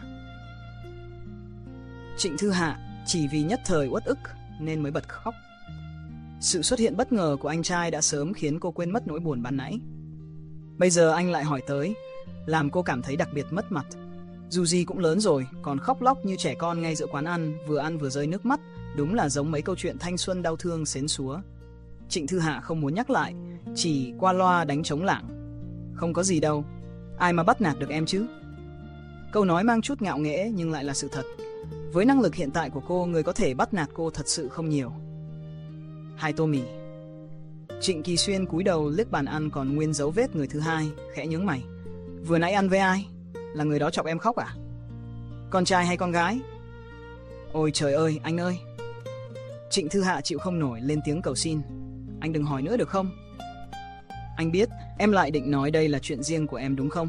Trịnh Thư Hạ chỉ vì nhất thời uất ức nên mới bật khóc. Sự xuất hiện bất ngờ của anh trai đã sớm khiến cô quên mất nỗi buồn ban nãy. Bây giờ anh lại hỏi tới, làm cô cảm thấy đặc biệt mất mặt. Dù gì cũng lớn rồi, còn khóc lóc như trẻ con ngay giữa quán ăn, vừa ăn vừa rơi nước mắt, đúng là giống mấy câu chuyện thanh xuân đau thương xến xúa. Trịnh Thư Hạ không muốn nhắc lại, chỉ qua loa đánh trống lảng. Không có gì đâu, ai mà bắt nạt được em chứ? Câu nói mang chút ngạo nghễ nhưng lại là sự thật. Với năng lực hiện tại của cô, người có thể bắt nạt cô thật sự không nhiều. Hai tô mì. Trịnh Kỳ Xuyên cúi đầu liếc bàn ăn còn nguyên dấu vết người thứ hai, khẽ nhướng mày. Vừa nãy ăn với ai? Là người đó chọc em khóc à? Con trai hay con gái? Ôi trời ơi, anh ơi! Trịnh Thư Hạ chịu không nổi lên tiếng cầu xin. Anh đừng hỏi nữa được không? Anh biết em lại định nói đây là chuyện riêng của em đúng không?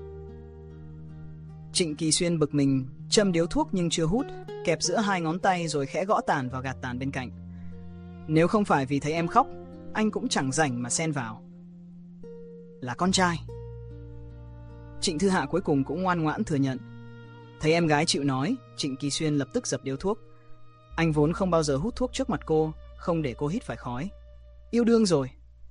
Trịnh Kỳ Xuyên bực mình, châm điếu thuốc nhưng chưa hút, kẹp giữa hai ngón tay rồi khẽ gõ tàn vào gạt tàn bên cạnh. Nếu không phải vì thấy em khóc, anh cũng chẳng rảnh mà xen vào. Là con trai. Trịnh Thư Hạ cuối cùng cũng ngoan ngoãn thừa nhận. Thấy em gái chịu nói, Trịnh Kỳ Xuyên lập tức dập điếu thuốc. Anh vốn không bao giờ hút thuốc trước mặt cô, không để cô hít phải khói. Yêu đương rồi?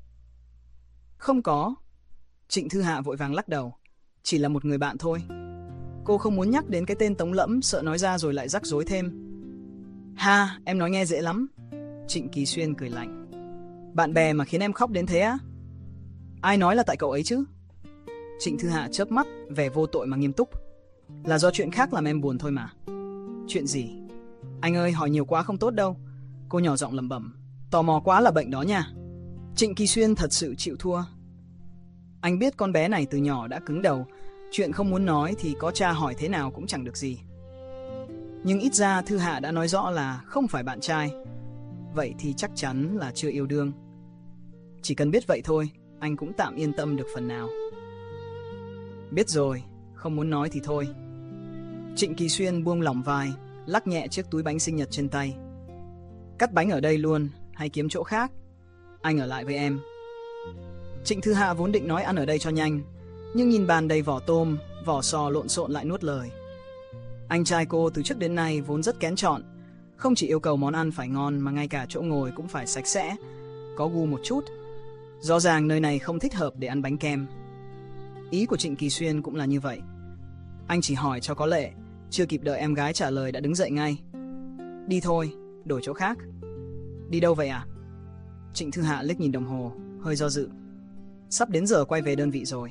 Không có. Trịnh Thư Hạ vội vàng lắc đầu. Chỉ là một người bạn thôi. Cô không muốn nhắc đến cái tên Tống Lẫm, sợ nói ra rồi lại rắc rối thêm. Ha, em nói nghe dễ lắm. Trịnh Kỳ Xuyên cười lạnh. Bạn bè mà khiến em khóc đến thế á? Ai nói là tại cậu ấy chứ? Trịnh Thư Hạ chớp mắt, vẻ vô tội mà nghiêm túc. Là do chuyện khác làm em buồn thôi mà. Chuyện gì? Anh ơi, hỏi nhiều quá không tốt đâu. Cô nhỏ giọng lẩm bẩm. Tò mò quá là bệnh đó nha. Trịnh Kỳ Xuyên thật sự chịu thua. Anh biết con bé này từ nhỏ đã cứng đầu. Chuyện không muốn nói thì có cha hỏi thế nào cũng chẳng được gì. Nhưng ít ra Thư Hạ đã nói rõ là không phải bạn trai. Vậy thì chắc chắn là chưa yêu đương. Chỉ cần biết vậy thôi, anh cũng tạm yên tâm được phần nào. Biết rồi, không muốn nói thì thôi. Trịnh Kỳ Xuyên buông lỏng vai, lắc nhẹ chiếc túi bánh sinh nhật trên tay. Cắt bánh ở đây luôn, hay kiếm chỗ khác? Anh ở lại với em. Trịnh Thư Hạ vốn định nói ăn ở đây cho nhanh, nhưng nhìn bàn đầy vỏ tôm, vỏ sò lộn xộn lại nuốt lời. Anh trai cô từ trước đến nay vốn rất kén chọn, không chỉ yêu cầu món ăn phải ngon mà ngay cả chỗ ngồi cũng phải sạch sẽ, có gu một chút. Rõ ràng nơi này không thích hợp để ăn bánh kem. Ý của Trịnh Kỳ Xuyên cũng là như vậy. Anh chỉ hỏi cho có lệ, chưa kịp đợi em gái trả lời đã đứng dậy ngay. Đi thôi, đổi chỗ khác. Đi đâu vậy à? Trịnh Thư Hạ liếc nhìn đồng hồ, hơi do dự. Sắp đến giờ quay về đơn vị rồi.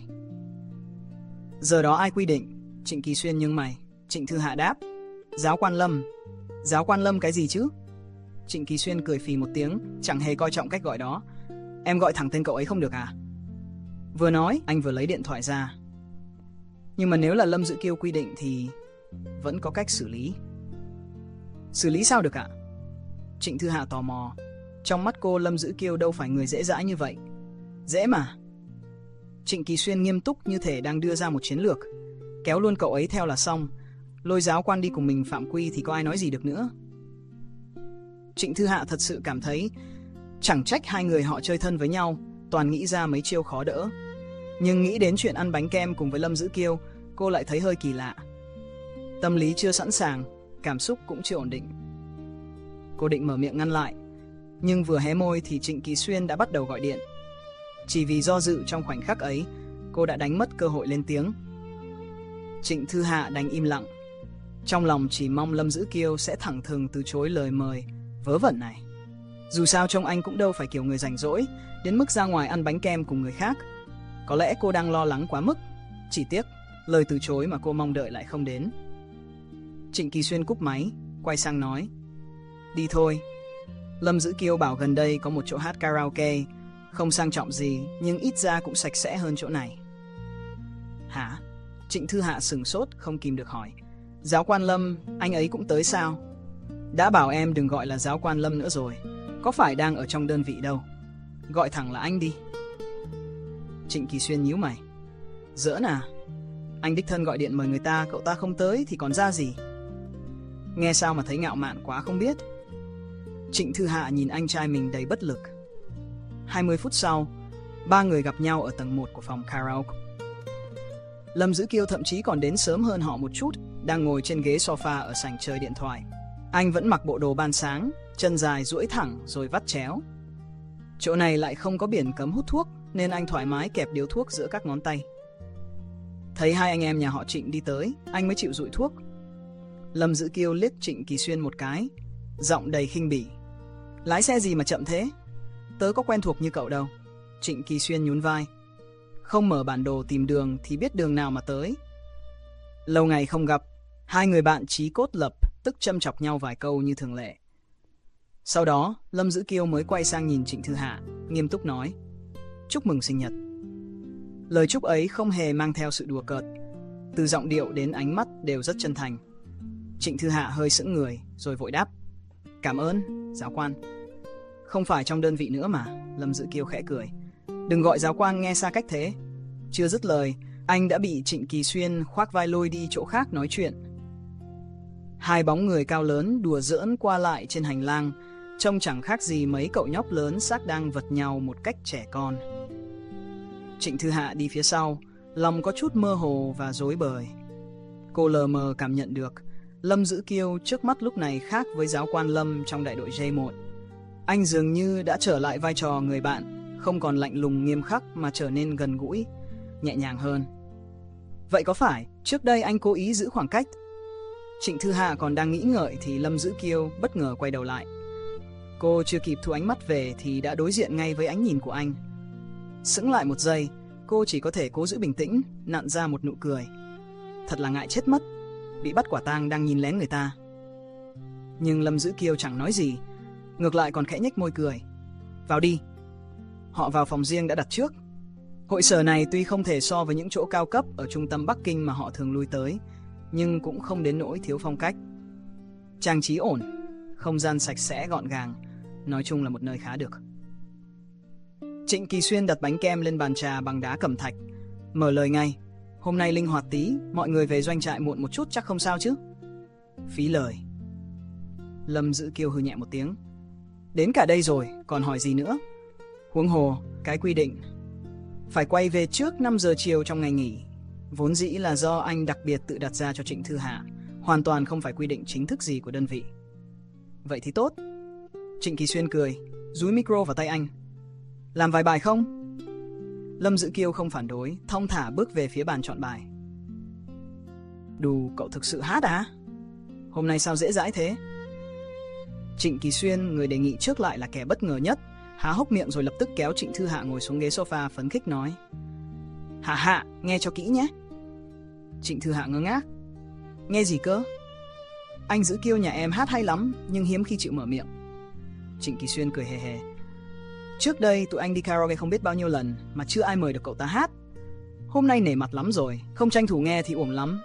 Giờ đó ai quy định? Trịnh Kỳ Xuyên nhướng mày. Trịnh Thư Hạ đáp. Giáo quan Lâm. Giáo quan Lâm cái gì chứ? Trịnh Kỳ Xuyên cười phì một tiếng, chẳng hề coi trọng cách gọi đó. Em gọi thẳng tên cậu ấy không được à? Vừa nói, anh vừa lấy điện thoại ra. Nhưng mà nếu là Lâm Dữ Kiêu quy định thì vẫn có cách xử lý. Xử lý sao được ạ? Trịnh Thư Hạ tò mò. Trong mắt cô, Lâm Dữ Kiêu đâu phải người dễ dãi như vậy. Dễ mà. Trịnh Kỳ Xuyên nghiêm túc như thể đang đưa ra một chiến lược. Kéo luôn cậu ấy theo là xong. Lôi giáo quan đi cùng mình phạm quy thì có ai nói gì được nữa. Trịnh Thư Hạ thật sự cảm thấy chẳng trách hai người họ chơi thân với nhau, toàn nghĩ ra mấy chiêu khó đỡ. Nhưng nghĩ đến chuyện ăn bánh kem cùng với Lâm Dữ Kiêu, cô lại thấy hơi kỳ lạ. Tâm lý chưa sẵn sàng, cảm xúc cũng chưa ổn định. Cô định mở miệng ngăn lại, nhưng vừa hé môi thì Trịnh Kỳ Xuyên đã bắt đầu gọi điện. Chỉ vì do dự trong khoảnh khắc ấy, cô đã đánh mất cơ hội lên tiếng. Trịnh Thư Hạ đành im lặng, trong lòng chỉ mong Lâm Dữ Kiêu sẽ thẳng thừng từ chối lời mời vớ vẩn này. Dù sao trông anh cũng đâu phải kiểu người rảnh rỗi đến mức ra ngoài ăn bánh kem cùng người khác. Có lẽ cô đang lo lắng quá mức. Chỉ tiếc, lời từ chối mà cô mong đợi lại không đến. Trịnh Kỳ Xuyên cúp máy, quay sang nói: Đi thôi. Lâm Dữ Kiêu bảo gần đây có một chỗ hát karaoke, không sang trọng gì nhưng ít ra cũng sạch sẽ hơn chỗ này. Hả? Trịnh Thư Hạ sửng sốt không kìm được hỏi: Giáo quan Lâm, anh ấy cũng tới sao? Đã bảo em đừng gọi là giáo quan Lâm nữa rồi, có phải đang ở trong đơn vị đâu. Gọi thẳng là anh đi. Trịnh Kỳ Xuyên nhíu mày: Giỡn à? Anh đích thân gọi điện mời người ta, cậu ta không tới thì còn ra gì? Nghe sao mà thấy ngạo mạn quá không biết. Trịnh Thư Hạ nhìn anh trai mình đầy bất lực. hai mươi phút sau, ba người gặp nhau ở tầng một của phòng karaoke. Lâm Dữ Kiêu thậm chí còn đến sớm hơn họ một chút, đang ngồi trên ghế sofa ở sảnh chơi điện thoại. Anh vẫn mặc bộ đồ ban sáng, chân dài duỗi thẳng rồi vắt chéo. Chỗ này lại không có biển cấm hút thuốc, nên anh thoải mái kẹp điếu thuốc giữa các ngón tay. Thấy hai anh em nhà họ Trịnh đi tới, anh mới chịu dụi thuốc. Lâm Dữ Kiêu liếc Trịnh Kỳ Xuyên một cái, giọng đầy khinh bỉ: Lái xe gì mà chậm thế? Tớ có quen thuộc như cậu đâu. Trịnh Kỳ Xuyên nhún vai: Không mở bản đồ tìm đường thì biết đường nào mà tới. Lâu ngày không gặp, hai người bạn chí cốt lập tức châm chọc nhau vài câu như thường lệ. Sau đó, Lâm Dữ Kiêu mới quay sang nhìn Trịnh Thư Hạ, nghiêm túc nói: Chúc mừng sinh nhật. Lời chúc ấy không hề mang theo sự đùa cợt, từ giọng điệu đến ánh mắt đều rất chân thành. Trịnh Thư Hạ hơi sững người rồi vội đáp: Cảm ơn, giáo quan. Không phải trong đơn vị nữa mà. Lâm Dữ Kiêu khẽ cười: Đừng gọi giáo quan nghe xa cách thế. Chưa dứt lời, anh đã bị Trịnh Kỳ Xuyên khoác vai lôi đi chỗ khác nói chuyện. Hai bóng người cao lớn đùa giỡn qua lại trên hành lang, trông chẳng khác gì mấy cậu nhóc lớn xác đang vật nhau một cách trẻ con. Trịnh Thư Hạ đi phía sau, lòng có chút mơ hồ và rối bời. Cô lờ mờ cảm nhận được Lâm Dữ Kiêu trước mắt lúc này khác với giáo quan Lâm trong đại đội J một. Anh dường như đã trở lại vai trò người bạn, không còn lạnh lùng nghiêm khắc mà trở nên gần gũi, nhẹ nhàng hơn. Vậy có phải trước đây anh cố ý giữ khoảng cách? Trịnh Thư Hạ còn đang nghĩ ngợi thì Lâm Dữ Kiêu bất ngờ quay đầu lại. Cô chưa kịp thu ánh mắt về thì đã đối diện ngay với ánh nhìn của anh. Sững lại một giây, cô chỉ có thể cố giữ bình tĩnh, nặn ra một nụ cười. Thật là ngại chết mất, bị bắt quả tang đang nhìn lén người ta. Nhưng Lâm Dữ Kiêu chẳng nói gì, ngược lại còn khẽ nhếch môi cười. Vào đi. Họ vào phòng riêng đã đặt trước. Hội sở này tuy không thể so với những chỗ cao cấp ở trung tâm Bắc Kinh mà họ thường lui tới, nhưng cũng không đến nỗi thiếu phong cách. Trang trí ổn, không gian sạch sẽ gọn gàng, nói chung là một nơi khá được. Trịnh Kỳ Xuyên đặt bánh kem lên bàn trà bằng đá cẩm thạch, mở lời ngay: Hôm nay linh hoạt tí, mọi người về doanh trại muộn một chút chắc không sao chứ? Phí lời. Lâm Dữ Kiêu hừ nhẹ một tiếng: Đến cả đây rồi, còn hỏi gì nữa? Huống hồ, cái quy định phải quay về trước năm giờ chiều trong ngày nghỉ vốn dĩ là do anh đặc biệt tự đặt ra cho Trịnh Thư Hạ, hoàn toàn không phải quy định chính thức gì của đơn vị. Vậy thì tốt. Trịnh Kỳ Xuyên cười, dúi micro vào tay anh. Làm vài bài không? Lâm Dữ Kiêu không phản đối, thong thả bước về phía bàn chọn bài. Đù, cậu thực sự hát à? Hôm nay sao dễ dãi thế? Trịnh Kỳ Xuyên, người đề nghị trước lại là kẻ bất ngờ nhất, há hốc miệng rồi lập tức kéo Trịnh Thư Hạ ngồi xuống ghế sofa phấn khích nói: Hạ Hạ, nghe cho kỹ nhé. Trịnh Thư Hạ ngơ ngác. Nghe gì cơ? Anh Dữ Kiêu nhà em hát hay lắm, nhưng hiếm khi chịu mở miệng. Trịnh Kỳ Xuyên cười hề hề. Trước đây tụi anh đi karaoke không biết bao nhiêu lần mà chưa ai mời được cậu ta hát. Hôm nay nể mặt lắm rồi, không tranh thủ nghe thì uổng lắm.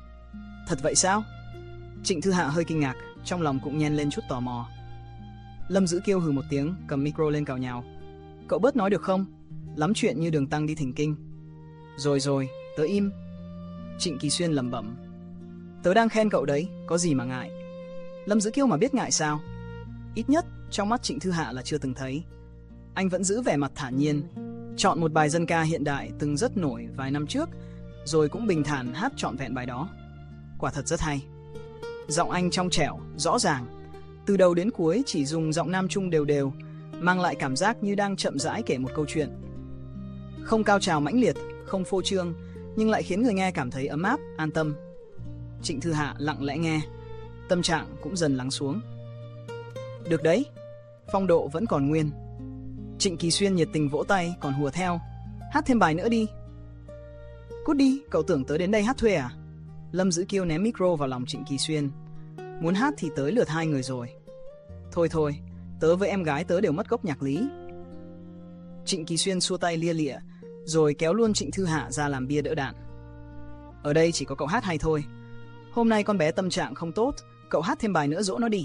Thật vậy sao? Trịnh Thư Hạ hơi kinh ngạc, trong lòng cũng nhen lên chút tò mò. Lâm Dữ Kiêu hừ một tiếng, cầm micro lên cào nhào. Cậu bớt nói được không? Lắm chuyện như đường tăng đi thỉnh kinh. Rồi rồi, tớ im. Trịnh Kỳ Xuyên lẩm bẩm. Tớ đang khen cậu đấy, có gì mà ngại. Lâm Dữ Kiêu mà biết ngại sao? Ít nhất trong mắt Trịnh Thư Hạ là chưa từng thấy. Anh vẫn giữ vẻ mặt thản nhiên, chọn một bài dân ca hiện đại từng rất nổi vài năm trước, rồi cũng bình thản hát trọn vẹn bài đó. Quả thật rất hay. Giọng anh trong trẻo, rõ ràng, từ đầu đến cuối chỉ dùng giọng nam trung đều đều, mang lại cảm giác như đang chậm rãi kể một câu chuyện. Không cao trào mãnh liệt, không phô trương, nhưng lại khiến người nghe cảm thấy ấm áp, an tâm. Trịnh Thư Hạ lặng lẽ nghe, tâm trạng cũng dần lắng xuống. Được đấy, phong độ vẫn còn nguyên. Trịnh Kỳ Xuyên nhiệt tình vỗ tay còn hùa theo. Hát thêm bài nữa đi. Cút đi, cậu tưởng tớ đến đây hát thuê à? Lâm Dữ Kiêu ném micro vào lòng Trịnh Kỳ Xuyên. Muốn hát thì tới lượt hai người rồi. Thôi thôi, tớ với em gái tớ đều mất gốc nhạc lý. Trịnh Kỳ Xuyên xua tay lia lịa, rồi kéo luôn Trịnh Thư Hạ ra làm bia đỡ đạn. Ở đây chỉ có cậu hát hay thôi. Hôm nay con bé tâm trạng không tốt, cậu hát thêm bài nữa dỗ nó đi.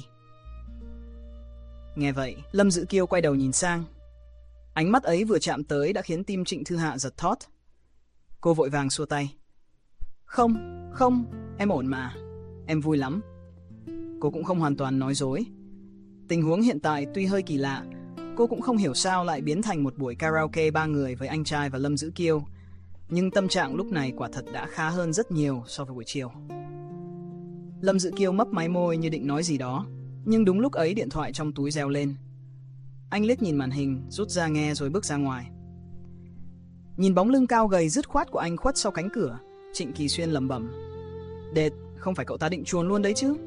Nghe vậy, Lâm Dữ Kiêu quay đầu nhìn sang. Ánh mắt ấy vừa chạm tới đã khiến tim Trịnh Thư Hạ giật thót. Cô vội vàng xua tay. Không, không, em ổn mà. Em vui lắm. Cô cũng không hoàn toàn nói dối. Tình huống hiện tại tuy hơi kỳ lạ, cô cũng không hiểu sao lại biến thành một buổi karaoke ba người với anh trai và Lâm Dữ Kiêu. Nhưng tâm trạng lúc này quả thật đã khá hơn rất nhiều so với buổi chiều. Lâm Dữ Kiêu mấp máy môi như định nói gì đó, nhưng đúng lúc ấy điện thoại trong túi reo lên. Anh liếc nhìn màn hình, rút ra nghe rồi bước ra ngoài. Nhìn bóng lưng cao gầy dứt khoát của anh khuất sau cánh cửa, Trịnh Kỳ Xuyên lẩm bẩm. Đệt, không phải cậu ta định chuồn luôn đấy chứ?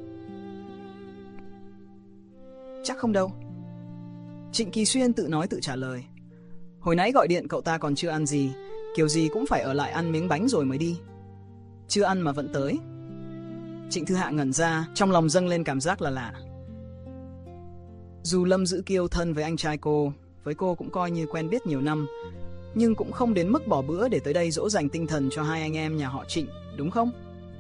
Chắc không đâu. Trịnh Kỳ Xuyên tự nói tự trả lời. Hồi nãy gọi điện cậu ta còn chưa ăn gì, kiểu gì cũng phải ở lại ăn miếng bánh rồi mới đi. Chưa ăn mà vẫn tới. Trịnh Thư Hạ ngẩn ra, trong lòng dâng lên cảm giác là lạ. Dù Lâm Dữ Kiêu thân với anh trai cô, với cô cũng coi như quen biết nhiều năm, nhưng cũng không đến mức bỏ bữa để tới đây dỗ dành tinh thần cho hai anh em nhà họ Trịnh, đúng không?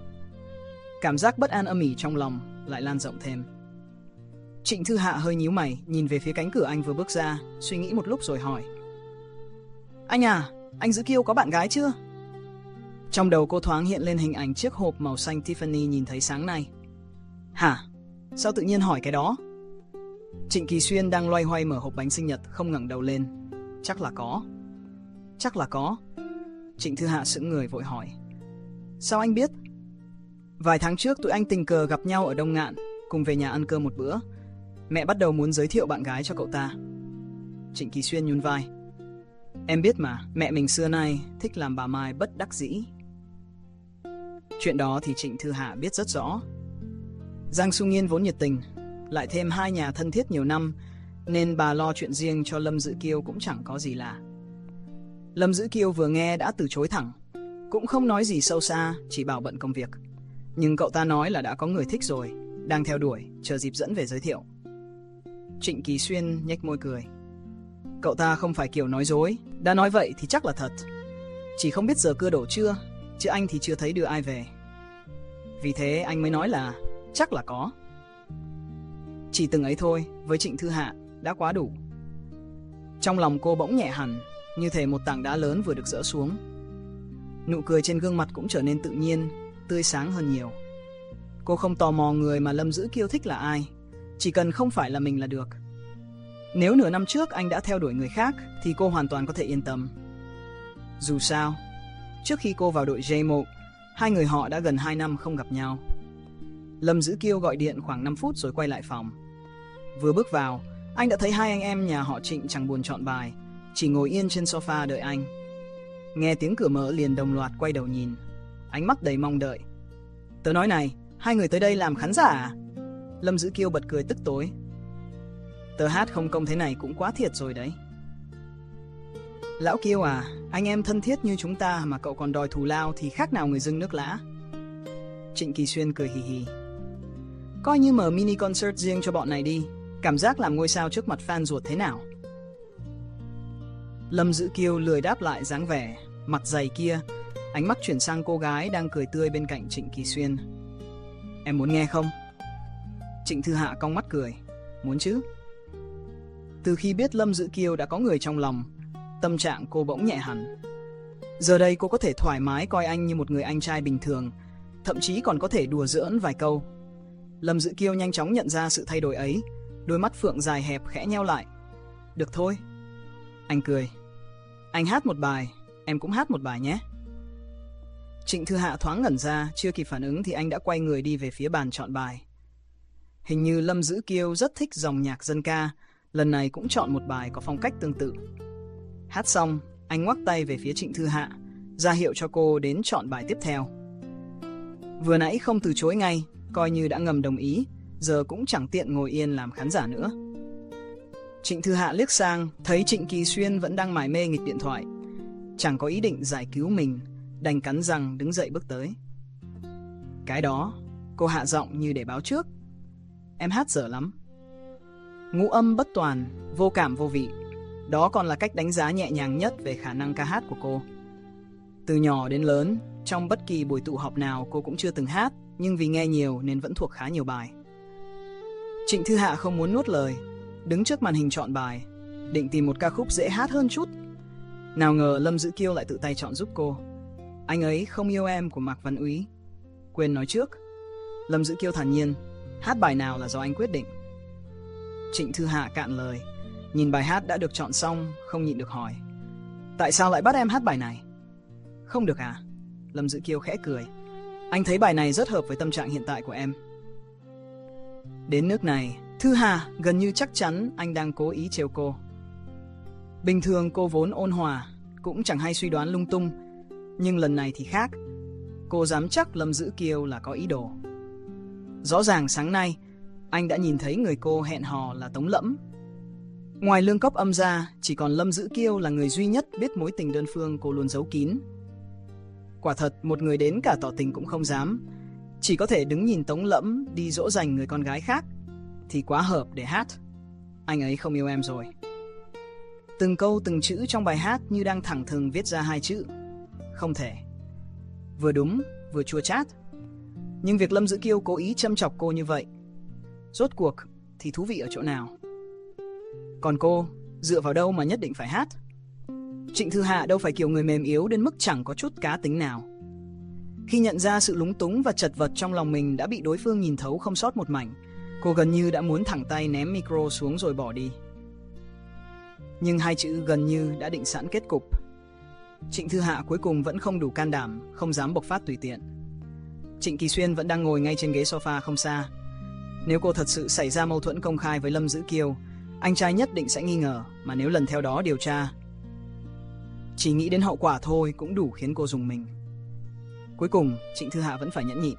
Cảm giác bất an âm ỉ trong lòng lại lan rộng thêm. Trịnh Thư Hạ hơi nhíu mày, nhìn về phía cánh cửa anh vừa bước ra, suy nghĩ một lúc rồi hỏi. Anh à, anh Dữ Kiêu có bạn gái chưa? Trong đầu cô thoáng hiện lên hình ảnh chiếc hộp màu xanh Tiffany nhìn thấy sáng nay. Hả? Sao tự nhiên hỏi cái đó? Trịnh Kỳ Xuyên đang loay hoay mở hộp bánh sinh nhật, không ngẩng đầu lên. Chắc là có. Chắc là có. Trịnh Thư Hạ sững người vội hỏi. Sao anh biết? Vài tháng trước tụi anh tình cờ gặp nhau ở Đông Ngạn, cùng về nhà ăn cơm một bữa. Mẹ bắt đầu muốn giới thiệu bạn gái cho cậu ta. Trịnh Kỳ Xuyên nhún vai. Em biết mà, mẹ mình xưa nay thích làm bà Mai bất đắc dĩ. Chuyện đó thì Trịnh Thư Hạ biết rất rõ. Giang Xu Nghiên vốn nhiệt tình, lại thêm hai nhà thân thiết nhiều năm, nên bà lo chuyện riêng cho Lâm Dữ Kiêu cũng chẳng có gì lạ. Lâm Dữ Kiêu vừa nghe đã từ chối thẳng, cũng không nói gì sâu xa, chỉ bảo bận công việc. Nhưng cậu ta nói là đã có người thích rồi, đang theo đuổi, chờ dịp dẫn về giới thiệu. Trịnh Kỳ Xuyên nhếch môi cười. Cậu ta không phải kiểu nói dối, đã nói vậy thì chắc là thật. Chỉ không biết giờ cưa đổ chưa, chứ anh thì chưa thấy đưa ai về. Vì thế anh mới nói là chắc là có. Chỉ từng ấy thôi, với Trịnh Thư Hạ đã quá đủ. Trong lòng cô bỗng nhẹ hẳn, như thể một tảng đá lớn vừa được dỡ xuống. Nụ cười trên gương mặt cũng trở nên tự nhiên, tươi sáng hơn nhiều. Cô không tò mò người mà Lâm Dữ Kiêu thích là ai, chỉ cần không phải là mình là được. Nếu nửa năm trước anh đã theo đuổi người khác thì cô hoàn toàn có thể yên tâm. Dù sao, trước khi cô vào đội J một, hai người họ đã gần hai năm không gặp nhau. Lâm Dữ Kiêu gọi điện khoảng năm phút rồi quay lại phòng. Vừa bước vào, anh đã thấy hai anh em nhà họ Trịnh chẳng buồn chọn bài, chỉ ngồi yên trên sofa đợi anh. Nghe tiếng cửa mở liền đồng loạt quay đầu nhìn, ánh mắt đầy mong đợi. Tớ nói này, hai người tới đây làm khán giả à? Lâm Dữ Kiêu bật cười tức tối. Tớ hát không công thế này cũng quá thiệt rồi đấy. Lão Kiêu à, anh em thân thiết như chúng ta mà cậu còn đòi thù lao thì khác nào người dưng nước lã. Trịnh Kỳ Xuyên cười hì hì. Coi như mở mini concert riêng cho bọn này đi, cảm giác làm ngôi sao trước mặt fan ruột thế nào? Lâm Dữ Kiêu lười đáp lại dáng vẻ mặt dày kia, ánh mắt chuyển sang cô gái đang cười tươi bên cạnh Trịnh Kỳ Xuyên. Em muốn nghe không? Trịnh Thư Hạ cong mắt cười. Muốn chứ. Từ khi biết Lâm Dữ Kiêu đã có người trong lòng, tâm trạng cô bỗng nhẹ hẳn. Giờ đây cô có thể thoải mái coi anh như một người anh trai bình thường, thậm chí còn có thể đùa giỡn vài câu. Lâm Dữ Kiêu nhanh chóng nhận ra sự thay đổi ấy, đôi mắt phượng dài hẹp khẽ nheo lại. Được thôi. Anh cười. Anh hát một bài, em cũng hát một bài nhé. Trịnh Thư Hạ thoáng ngẩn ra, chưa kịp phản ứng thì anh đã quay người đi về phía bàn chọn bài. Hình như Lâm Dữ Kiêu rất thích dòng nhạc dân ca, lần này cũng chọn một bài có phong cách tương tự. Hát xong, anh ngoắc tay về phía Trịnh Thư Hạ, ra hiệu cho cô đến chọn bài tiếp theo. Vừa nãy không từ chối ngay, coi như đã ngầm đồng ý, giờ cũng chẳng tiện ngồi yên làm khán giả nữa. Trịnh Thư Hạ liếc sang, thấy Trịnh Kỳ Xuyên vẫn đang mải mê nghịch điện thoại. Chẳng có ý định giải cứu mình, đành cắn răng đứng dậy bước tới. Cái đó, cô hạ giọng như để báo trước. Em hát dở lắm. Ngũ âm bất toàn, vô cảm vô vị. Đó còn là cách đánh giá nhẹ nhàng nhất về khả năng ca hát của cô. Từ nhỏ đến lớn, trong bất kỳ buổi tụ họp nào cô cũng chưa từng hát, nhưng vì nghe nhiều nên vẫn thuộc khá nhiều bài. Trịnh Thư Hạ không muốn nuốt lời, đứng trước màn hình chọn bài, định tìm một ca khúc dễ hát hơn chút. Nào ngờ Lâm Dữ Kiêu lại tự tay chọn giúp cô. Anh ấy Không Yêu Em của Mạc Văn Úy. Quên nói trước, Lâm Dữ Kiêu thản nhiên, hát bài nào là do anh quyết định. Trịnh Thư Hạ cạn lời, nhìn bài hát đã được chọn xong, không nhịn được hỏi. Tại sao lại bắt em hát bài này? Không được à? Lâm Dữ Kiêu khẽ cười. Anh thấy bài này rất hợp với tâm trạng hiện tại của em. Đến nước này, Thư Hạ gần như chắc chắn anh đang cố ý trêu cô. Bình thường cô vốn ôn hòa, cũng chẳng hay suy đoán lung tung, nhưng lần này thì khác. Cô dám chắc Lâm Dữ Kiêu là có ý đồ. Rõ ràng sáng nay, anh đã nhìn thấy người cô hẹn hò là Tống Lẫm. Ngoài Lương Cốc Âm ra, chỉ còn Lâm Dữ Kiêu là người duy nhất biết mối tình đơn phương cô luôn giấu kín. Quả thật, một người đến cả tỏ tình cũng không dám, chỉ có thể đứng nhìn Tống Lẫm đi dỗ dành người con gái khác, thì quá hợp để hát. Anh ấy không yêu em rồi. Từng câu từng chữ trong bài hát như đang thẳng thừng viết ra hai chữ không thể. Vừa đúng, vừa chua chát. Nhưng việc Lâm Dữ Kiêu cố ý châm chọc cô như vậy, rốt cuộc thì thú vị ở chỗ nào? Còn cô, dựa vào đâu mà nhất định phải hát? Trịnh Thư Hạ đâu phải kiểu người mềm yếu đến mức chẳng có chút cá tính nào. Khi nhận ra sự lúng túng và chật vật trong lòng mình đã bị đối phương nhìn thấu không sót một mảnh, cô gần như đã muốn thẳng tay ném micro xuống rồi bỏ đi. Nhưng hai chữ gần như đã định sẵn kết cục. Trịnh Thư Hạ cuối cùng vẫn không đủ can đảm, không dám bộc phát tùy tiện. Trịnh Kỳ Xuyên vẫn đang ngồi ngay trên ghế sofa không xa. Nếu cô thật sự xảy ra mâu thuẫn công khai với Lâm Dữ Kiêu, anh trai nhất định sẽ nghi ngờ, mà nếu lần theo đó điều tra, chỉ nghĩ đến hậu quả thôi cũng đủ khiến cô rùng mình. Cuối cùng, Trịnh Thư Hạ vẫn phải nhẫn nhịn.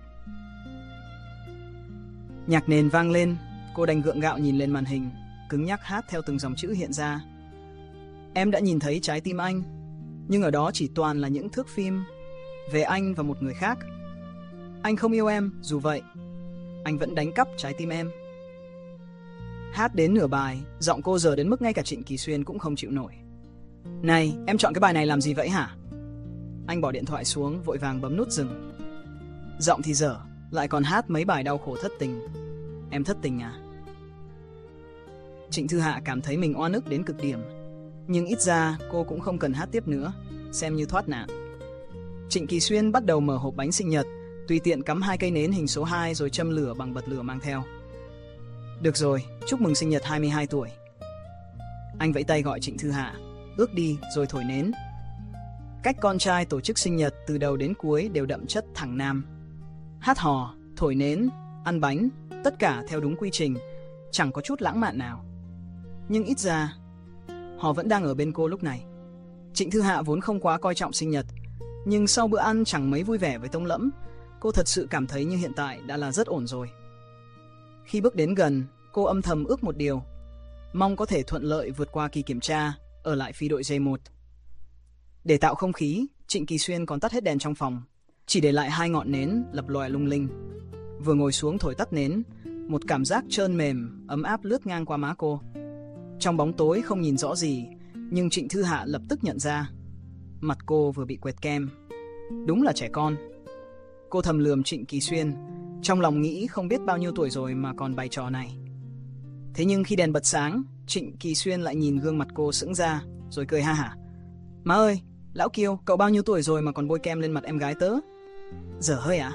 Nhạc nền vang lên, cô đành gượng gạo nhìn lên màn hình, cứng nhắc hát theo từng dòng chữ hiện ra. Em đã nhìn thấy trái tim anh, nhưng ở đó chỉ toàn là những thước phim về anh và một người khác. Anh không yêu em, dù vậy, anh vẫn đánh cắp trái tim em. Hát đến nửa bài, giọng cô dở đến mức ngay cả Trịnh Kỳ Xuyên cũng không chịu nổi. Này, em chọn cái bài này làm gì vậy hả? Anh bỏ điện thoại xuống, vội vàng bấm nút dừng. Giọng thì dở, lại còn hát mấy bài đau khổ thất tình. Em thất tình à? Trịnh Thư Hạ cảm thấy mình oan ức đến cực điểm, nhưng ít ra cô cũng không cần hát tiếp nữa, xem như thoát nạn. Trịnh Kỳ Xuyên bắt đầu mở hộp bánh sinh nhật, tùy tiện cắm hai cây nến hình số hai rồi châm lửa bằng bật lửa mang theo. Được rồi, chúc mừng sinh nhật hai mươi hai tuổi. Anh vẫy tay gọi Trịnh Thư Hạ, ước đi rồi thổi nến. Cách con trai tổ chức sinh nhật từ đầu đến cuối đều đậm chất thẳng nam. Hát hò, thổi nến, ăn bánh, tất cả theo đúng quy trình, chẳng có chút lãng mạn nào. Nhưng ít ra, họ vẫn đang ở bên cô lúc này. Trịnh Thư Hạ vốn không quá coi trọng sinh nhật, nhưng sau bữa ăn chẳng mấy vui vẻ với Tống Lẫm, cô thật sự cảm thấy như hiện tại đã là rất ổn rồi. Khi bước đến gần, cô âm thầm ước một điều, mong có thể thuận lợi vượt qua kỳ kiểm tra, ở lại phi đội J một. Để tạo không khí, Trịnh Kỳ Xuyên còn tắt hết đèn trong phòng, chỉ để lại hai ngọn nến lập lòe lung linh. Vừa ngồi xuống thổi tắt nến, một cảm giác trơn mềm, ấm áp lướt ngang qua má cô. Trong bóng tối không nhìn rõ gì, nhưng Trịnh Thư Hạ lập tức nhận ra, mặt cô vừa bị quẹt kem. Đúng là trẻ con. Cô thầm lườm Trịnh Kỳ Xuyên, trong lòng nghĩ không biết bao nhiêu tuổi rồi mà còn bày trò này. Thế nhưng khi đèn bật sáng, Trịnh Kỳ Xuyên lại nhìn gương mặt cô sững ra, rồi cười ha hả. Má ơi, lão Kiêu, cậu bao nhiêu tuổi rồi mà còn bôi kem lên mặt em gái tớ? Dở hơi à?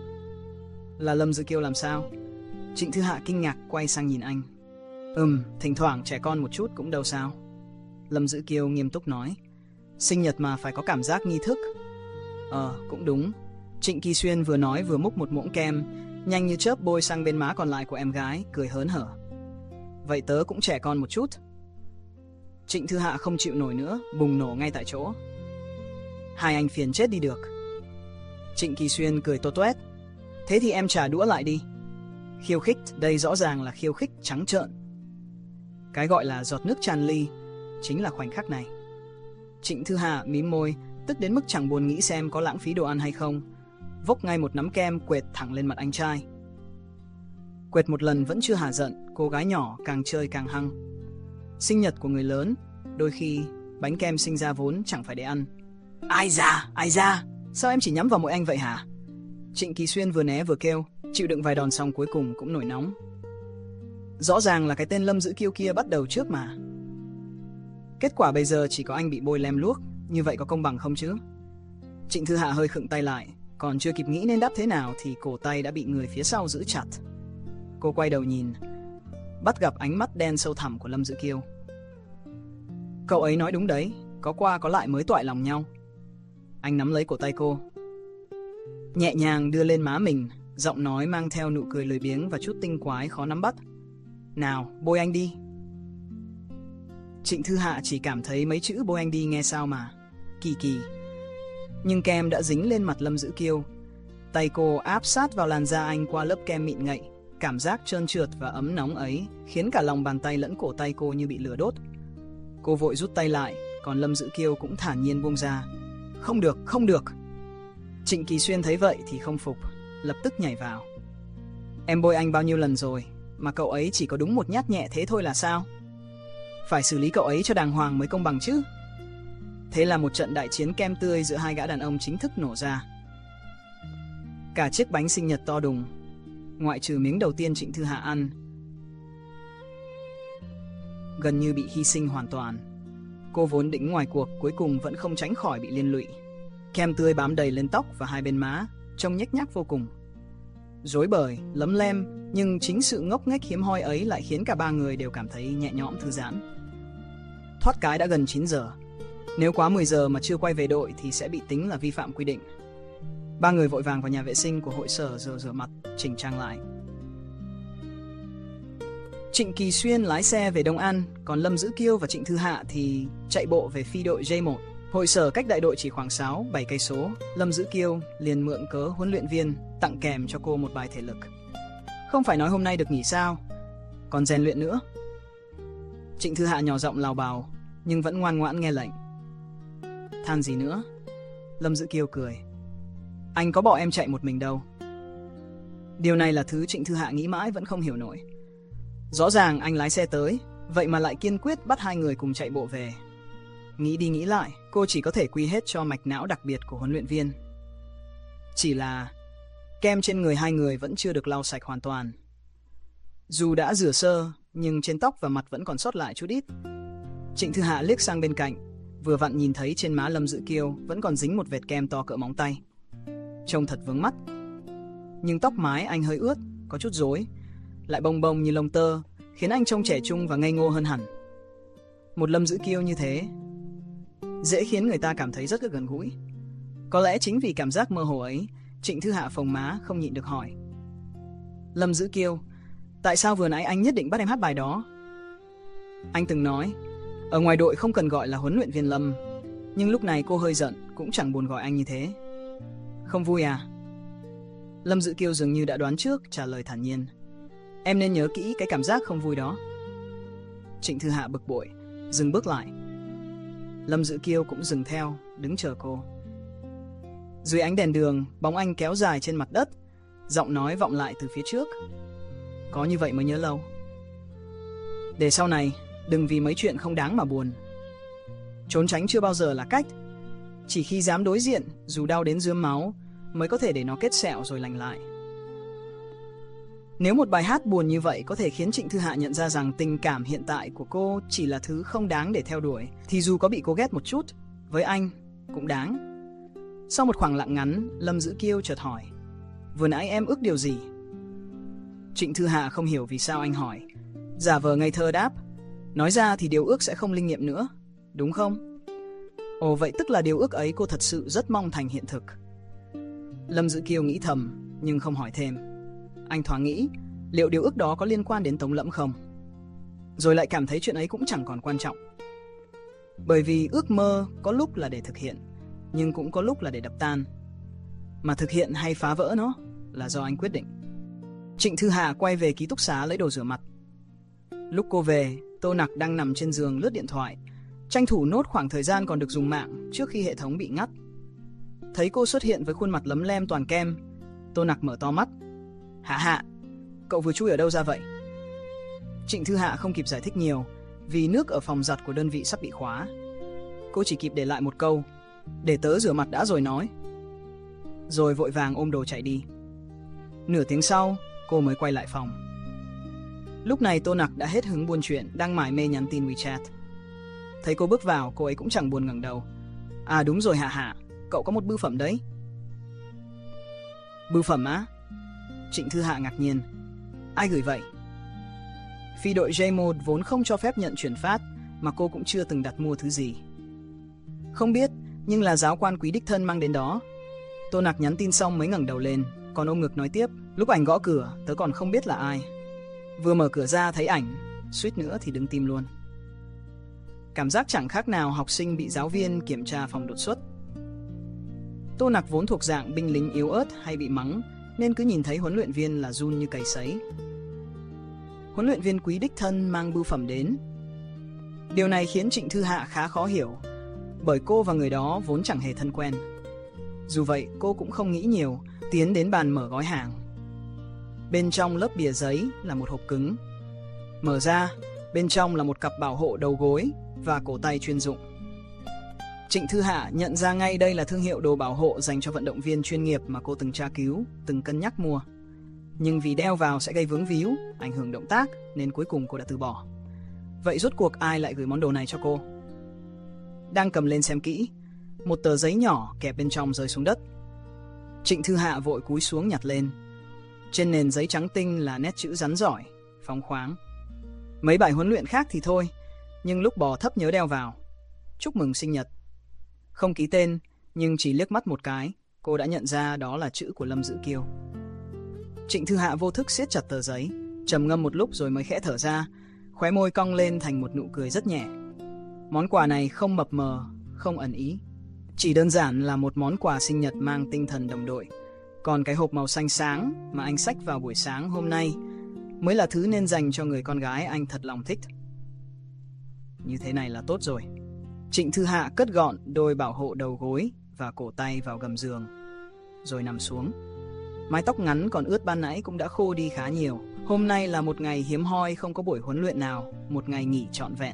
Là Lâm Dữ Kiêu làm sao? Trịnh Thư Hạ kinh ngạc quay sang nhìn anh. Ừm, thỉnh thoảng trẻ con một chút cũng đâu sao. Lâm Dữ Kiêu nghiêm túc nói. Sinh nhật mà phải có cảm giác nghi thức. Ờ, cũng đúng. Trịnh Kỳ Xuyên vừa nói vừa múc một muỗng kem, nhanh như chớp bôi sang bên má còn lại của em gái, cười hớn hở. Vậy tớ cũng trẻ con một chút. Trịnh Thư Hạ không chịu nổi nữa, bùng nổ ngay tại chỗ. Hai anh phiền chết đi được. Trịnh Kỳ Xuyên cười to toét. Thế thì em trả đũa lại đi. Khiêu khích, đây rõ ràng là khiêu khích trắng trợn. Cái gọi là giọt nước tràn ly chính là khoảnh khắc này. Trịnh Thư Hạ mím môi, tức đến mức chẳng buồn nghĩ xem có lãng phí đồ ăn hay không, vốc ngay một nắm kem quệt thẳng lên mặt anh trai. Quệt một lần vẫn chưa hả giận, cô gái nhỏ càng chơi càng hăng. Sinh nhật của người lớn, đôi khi bánh kem sinh ra vốn chẳng phải để ăn. Ai da, ai da, sao em chỉ nhắm vào mỗi anh vậy hả? Trịnh Kỳ Xuyên vừa né vừa kêu, chịu đựng vài đòn xong cuối cùng cũng nổi nóng. Rõ ràng là cái tên Lâm Dữ Kiêu kia bắt đầu trước mà. Kết quả bây giờ chỉ có anh bị bôi lem luốc, như vậy có công bằng không chứ? Trịnh Thư Hạ hơi khựng tay lại, còn chưa kịp nghĩ nên đáp thế nào thì cổ tay đã bị người phía sau giữ chặt. Cô quay đầu nhìn, bắt gặp ánh mắt đen sâu thẳm của Lâm Dữ Kiêu. Cậu ấy nói đúng đấy, có qua có lại mới toại lòng nhau. Anh nắm lấy cổ tay cô, nhẹ nhàng đưa lên má mình, giọng nói mang theo nụ cười lười biếng và chút tinh quái khó nắm bắt. Nào, bôi anh đi. Trịnh Thư Hạ chỉ cảm thấy mấy chữ bôi anh đi nghe sao mà kỳ kỳ. Nhưng kem đã dính lên mặt Lâm Dữ Kiêu. Tay cô áp sát vào làn da anh qua lớp kem mịn ngậy. Cảm giác trơn trượt và ấm nóng ấy khiến cả lòng bàn tay lẫn cổ tay cô như bị lửa đốt. Cô vội rút tay lại, còn Lâm Dữ Kiêu cũng thản nhiên buông ra. Không được, không được. Trịnh Kỳ Xuyên thấy vậy thì không phục, lập tức nhảy vào. Em bôi anh bao nhiêu lần rồi mà cậu ấy chỉ có đúng một nhát nhẹ thế thôi là sao? Phải xử lý cậu ấy cho đàng hoàng mới công bằng chứ. Thế là một trận đại chiến kem tươi giữa hai gã đàn ông chính thức nổ ra. Cả chiếc bánh sinh nhật to đùng, ngoại trừ miếng đầu tiên Trịnh Thư Hạ ăn, gần như bị hy sinh hoàn toàn. Cô vốn định ngoài cuộc, cuối cùng vẫn không tránh khỏi bị liên lụy. Kem tươi bám đầy lên tóc và hai bên má, trông nhếch nhác vô cùng. Rối bời, lấm lem, nhưng chính sự ngốc nghếch hiếm hoi ấy lại khiến cả ba người đều cảm thấy nhẹ nhõm thư giãn. Thoát cái đã gần chín giờ. Nếu quá mười giờ mà chưa quay về đội thì sẽ bị tính là vi phạm quy định. Ba người vội vàng vào nhà vệ sinh của hội sở rồi rửa mặt, chỉnh trang lại. Trịnh Kỳ Xuyên lái xe về Đông An, còn Lâm Dữ Kiêu và Trịnh Thư Hạ thì chạy bộ về phi đội J một. Hội sở cách đại đội chỉ khoảng sáu bảy cây số. Lâm Dữ Kiêu liền mượn cớ huấn luyện viên tặng kèm cho cô một bài thể lực. Không phải nói hôm nay được nghỉ sao, còn rèn luyện nữa. Trịnh Thư Hạ nhỏ giọng lào bào nhưng vẫn ngoan ngoãn nghe lệnh. Than gì nữa? Lâm Dữ Kiêu cười. Anh có bỏ em chạy một mình đâu. Điều này là thứ Trịnh Thư Hạ nghĩ mãi vẫn không hiểu nổi. Rõ ràng anh lái xe tới, vậy mà lại kiên quyết bắt hai người cùng chạy bộ về. Nghĩ đi nghĩ lại, cô chỉ có thể quy hết cho mạch não đặc biệt của huấn luyện viên. Chỉ là kem trên người hai người vẫn chưa được lau sạch hoàn toàn. Dù đã rửa sơ, nhưng trên tóc và mặt vẫn còn sót lại chút ít. Trịnh Thư Hạ liếc sang bên cạnh, vừa vặn nhìn thấy trên má Lâm Dữ Kiêu vẫn còn dính một vệt kem to cỡ móng tay. Trông thật vướng mắt. Nhưng tóc mái anh hơi ướt, có chút rối, lại bông bông như lông tơ, khiến anh trông trẻ trung và ngây ngô hơn hẳn. Một Lâm Dữ Kiêu như thế dễ khiến người ta cảm thấy rất gần gũi. Có lẽ chính vì cảm giác mơ hồ ấy, Trịnh Thư Hạ phồng má không nhịn được hỏi. Lâm Dữ Kiêu, tại sao vừa nãy anh nhất định bắt em hát bài đó? Anh từng nói, ở ngoài đội không cần gọi là huấn luyện viên Lâm, nhưng lúc này cô hơi giận, cũng chẳng buồn gọi anh như thế. Không vui à? Lâm Dữ Kiêu dường như đã đoán trước, trả lời thản nhiên. Em nên nhớ kỹ cái cảm giác không vui đó. Trịnh Thư Hạ bực bội, dừng bước lại. Lâm Dữ Kiêu cũng dừng theo, đứng chờ cô. Dưới ánh đèn đường, bóng anh kéo dài trên mặt đất, giọng nói vọng lại từ phía trước. Có như vậy mới nhớ lâu. Để sau này, đừng vì mấy chuyện không đáng mà buồn. Trốn tránh chưa bao giờ là cách. Chỉ khi dám đối diện, dù đau đến rướm máu, mới có thể để nó kết sẹo rồi lành lại. Nếu một bài hát buồn như vậy có thể khiến Trịnh Thư Hạ nhận ra rằng tình cảm hiện tại của cô chỉ là thứ không đáng để theo đuổi, thì dù có bị cô ghét một chút, với anh cũng đáng. Sau một khoảng lặng ngắn, Lâm Dữ Kiêu chợt hỏi, vừa nãy em ước điều gì? Trịnh Thư Hạ không hiểu vì sao anh hỏi, giả vờ ngây thơ đáp, nói ra thì điều ước sẽ không linh nghiệm nữa, đúng không? Ồ, vậy tức là điều ước ấy cô thật sự rất mong thành hiện thực. Lâm Dữ Kiêu nghĩ thầm, nhưng không hỏi thêm. Anh thoáng nghĩ, liệu điều ước đó có liên quan đến Tống Lẫm không? Rồi lại cảm thấy chuyện ấy cũng chẳng còn quan trọng. Bởi vì ước mơ có lúc là để thực hiện, nhưng cũng có lúc là để đập tan. Mà thực hiện hay phá vỡ nó là do anh quyết định. Trịnh Thư Hạ quay về ký túc xá lấy đồ rửa mặt. Lúc cô về, Tô Nặc đang nằm trên giường lướt điện thoại, tranh thủ nốt khoảng thời gian còn được dùng mạng trước khi hệ thống bị ngắt. Thấy cô xuất hiện với khuôn mặt lấm lem toàn kem, Tô Nặc mở to mắt. Hạ Hạ, cậu vừa chui ở đâu ra vậy? Trịnh Thư Hạ không kịp giải thích nhiều, vì nước ở phòng giặt của đơn vị sắp bị khóa. Cô chỉ kịp để lại một câu, để tớ rửa mặt đã rồi nói. Rồi vội vàng ôm đồ chạy đi. Nửa tiếng sau, cô mới quay lại phòng. Lúc này Tô Nặc đã hết hứng buôn chuyện, đang mải mê nhắn tin WeChat. Thấy cô bước vào, cô ấy cũng chẳng buồn ngẩng đầu. À đúng rồi Hạ Hạ, cậu có một bưu phẩm đấy. Bưu phẩm á? Trịnh Thư Hạ ngạc nhiên. Ai gửi vậy? Phi đội J một vốn không cho phép nhận chuyển phát, mà cô cũng chưa từng đặt mua thứ gì. Không biết, nhưng là giáo quan quý đích thân mang đến đó. Tô Nặc nhắn tin xong mới ngẩng đầu lên, còn ôm ngực nói tiếp. Lúc ảnh gõ cửa, tớ còn không biết là ai. Vừa mở cửa ra thấy ảnh, suýt nữa thì đứng tim luôn. Cảm giác chẳng khác nào học sinh bị giáo viên kiểm tra phòng đột xuất. Tô Nặc vốn thuộc dạng binh lính yếu ớt hay bị mắng, nên cứ nhìn thấy huấn luyện viên là run như cầy sấy. Huấn luyện viên quý đích thân mang bưu phẩm đến. Điều này khiến Trịnh Thư Hạ khá khó hiểu, bởi cô và người đó vốn chẳng hề thân quen. Dù vậy, cô cũng không nghĩ nhiều, tiến đến bàn mở gói hàng. Bên trong lớp bìa giấy là một hộp cứng. Mở ra, bên trong là một cặp bảo hộ đầu gối và cổ tay chuyên dụng. Trịnh Thư Hạ nhận ra ngay đây là thương hiệu đồ bảo hộ dành cho vận động viên chuyên nghiệp mà cô từng tra cứu, từng cân nhắc mua. Nhưng vì đeo vào sẽ gây vướng víu, ảnh hưởng động tác, nên cuối cùng cô đã từ bỏ. Vậy rốt cuộc ai lại gửi món đồ này cho cô? Đang cầm lên xem kỹ, một tờ giấy nhỏ kẹp bên trong rơi xuống đất. Trịnh Thư Hạ vội cúi xuống nhặt lên. Trên nền giấy trắng tinh là nét chữ rắn rỏi, phóng khoáng. Mấy bài huấn luyện khác thì thôi, nhưng lúc bò thấp nhớ đeo vào. Chúc mừng sinh nhật. Không ký tên, nhưng chỉ liếc mắt một cái, cô đã nhận ra đó là chữ của Lâm Dữ Kiêu. Trịnh Thư Hạ vô thức siết chặt tờ giấy, trầm ngâm một lúc rồi mới khẽ thở ra, khóe môi cong lên thành một nụ cười rất nhẹ. Món quà này không mập mờ, không ẩn ý, chỉ đơn giản là một món quà sinh nhật mang tinh thần đồng đội. Còn cái hộp màu xanh sáng mà anh xách vào buổi sáng hôm nay mới là thứ nên dành cho người con gái anh thật lòng thích. Như thế này là tốt rồi. Trịnh Thư Hạ cất gọn đôi bảo hộ đầu gối và cổ tay vào gầm giường, rồi nằm xuống. Mái tóc ngắn còn ướt ban nãy cũng đã khô đi khá nhiều. Hôm nay là một ngày hiếm hoi không có buổi huấn luyện nào, một ngày nghỉ trọn vẹn.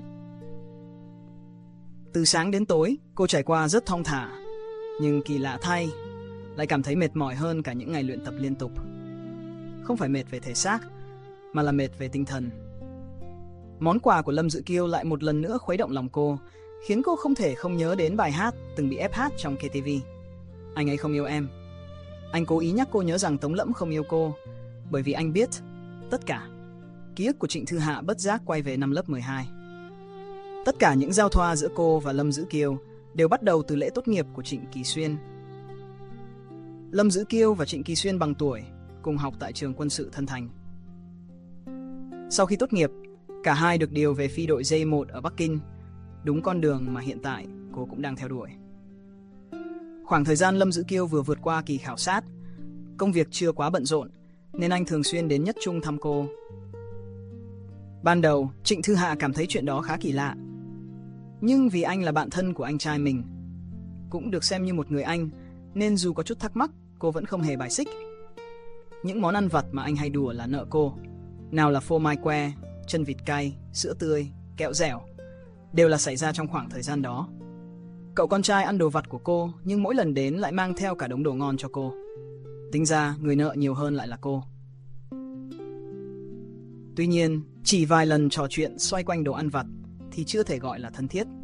Từ sáng đến tối, cô trải qua rất thong thả, nhưng kỳ lạ thay, lại cảm thấy mệt mỏi hơn cả những ngày luyện tập liên tục. Không phải mệt về thể xác, mà là mệt về tinh thần. Món quà của Lâm Dữ Kiêu lại một lần nữa khuấy động lòng cô, khiến cô không thể không nhớ đến bài hát từng bị ép hát trong ca tê vê. Anh ấy không yêu em. Anh cố ý nhắc cô nhớ rằng Tống Lẫm không yêu cô, bởi vì anh biết tất cả. Ký ức của Trịnh Thư Hạ bất giác quay về năm lớp mười hai. Tất cả những giao thoa giữa cô và Lâm Dữ Kiêu đều bắt đầu từ lễ tốt nghiệp của Trịnh Kỳ Xuyên. Lâm Dữ Kiêu và Trịnh Kỳ Xuyên bằng tuổi, cùng học tại trường quân sự Thân Thành. Sau khi tốt nghiệp, cả hai được điều về phi đội J một ở Bắc Kinh, đúng con đường mà hiện tại cô cũng đang theo đuổi. Khoảng thời gian Lâm Dữ Kiêu vừa vượt qua kỳ khảo sát, công việc chưa quá bận rộn, nên anh thường xuyên đến Nhất Trung thăm cô. Ban đầu, Trịnh Thư Hạ cảm thấy chuyện đó khá kỳ lạ. Nhưng vì anh là bạn thân của anh trai mình, cũng được xem như một người anh, nên dù có chút thắc mắc, cô vẫn không hề bài xích. Những món ăn vặt mà anh hay đùa là nợ cô, nào là phô mai que, chân vịt cay, sữa tươi, kẹo dẻo, đều là xảy ra trong khoảng thời gian đó. Cậu con trai ăn đồ vặt của cô, nhưng mỗi lần đến lại mang theo cả đống đồ ngon cho cô. Tính ra người nợ nhiều hơn lại là cô. Tuy nhiên, chỉ vài lần trò chuyện xoay quanh đồ ăn vặt thì chưa thể gọi là thân thiết.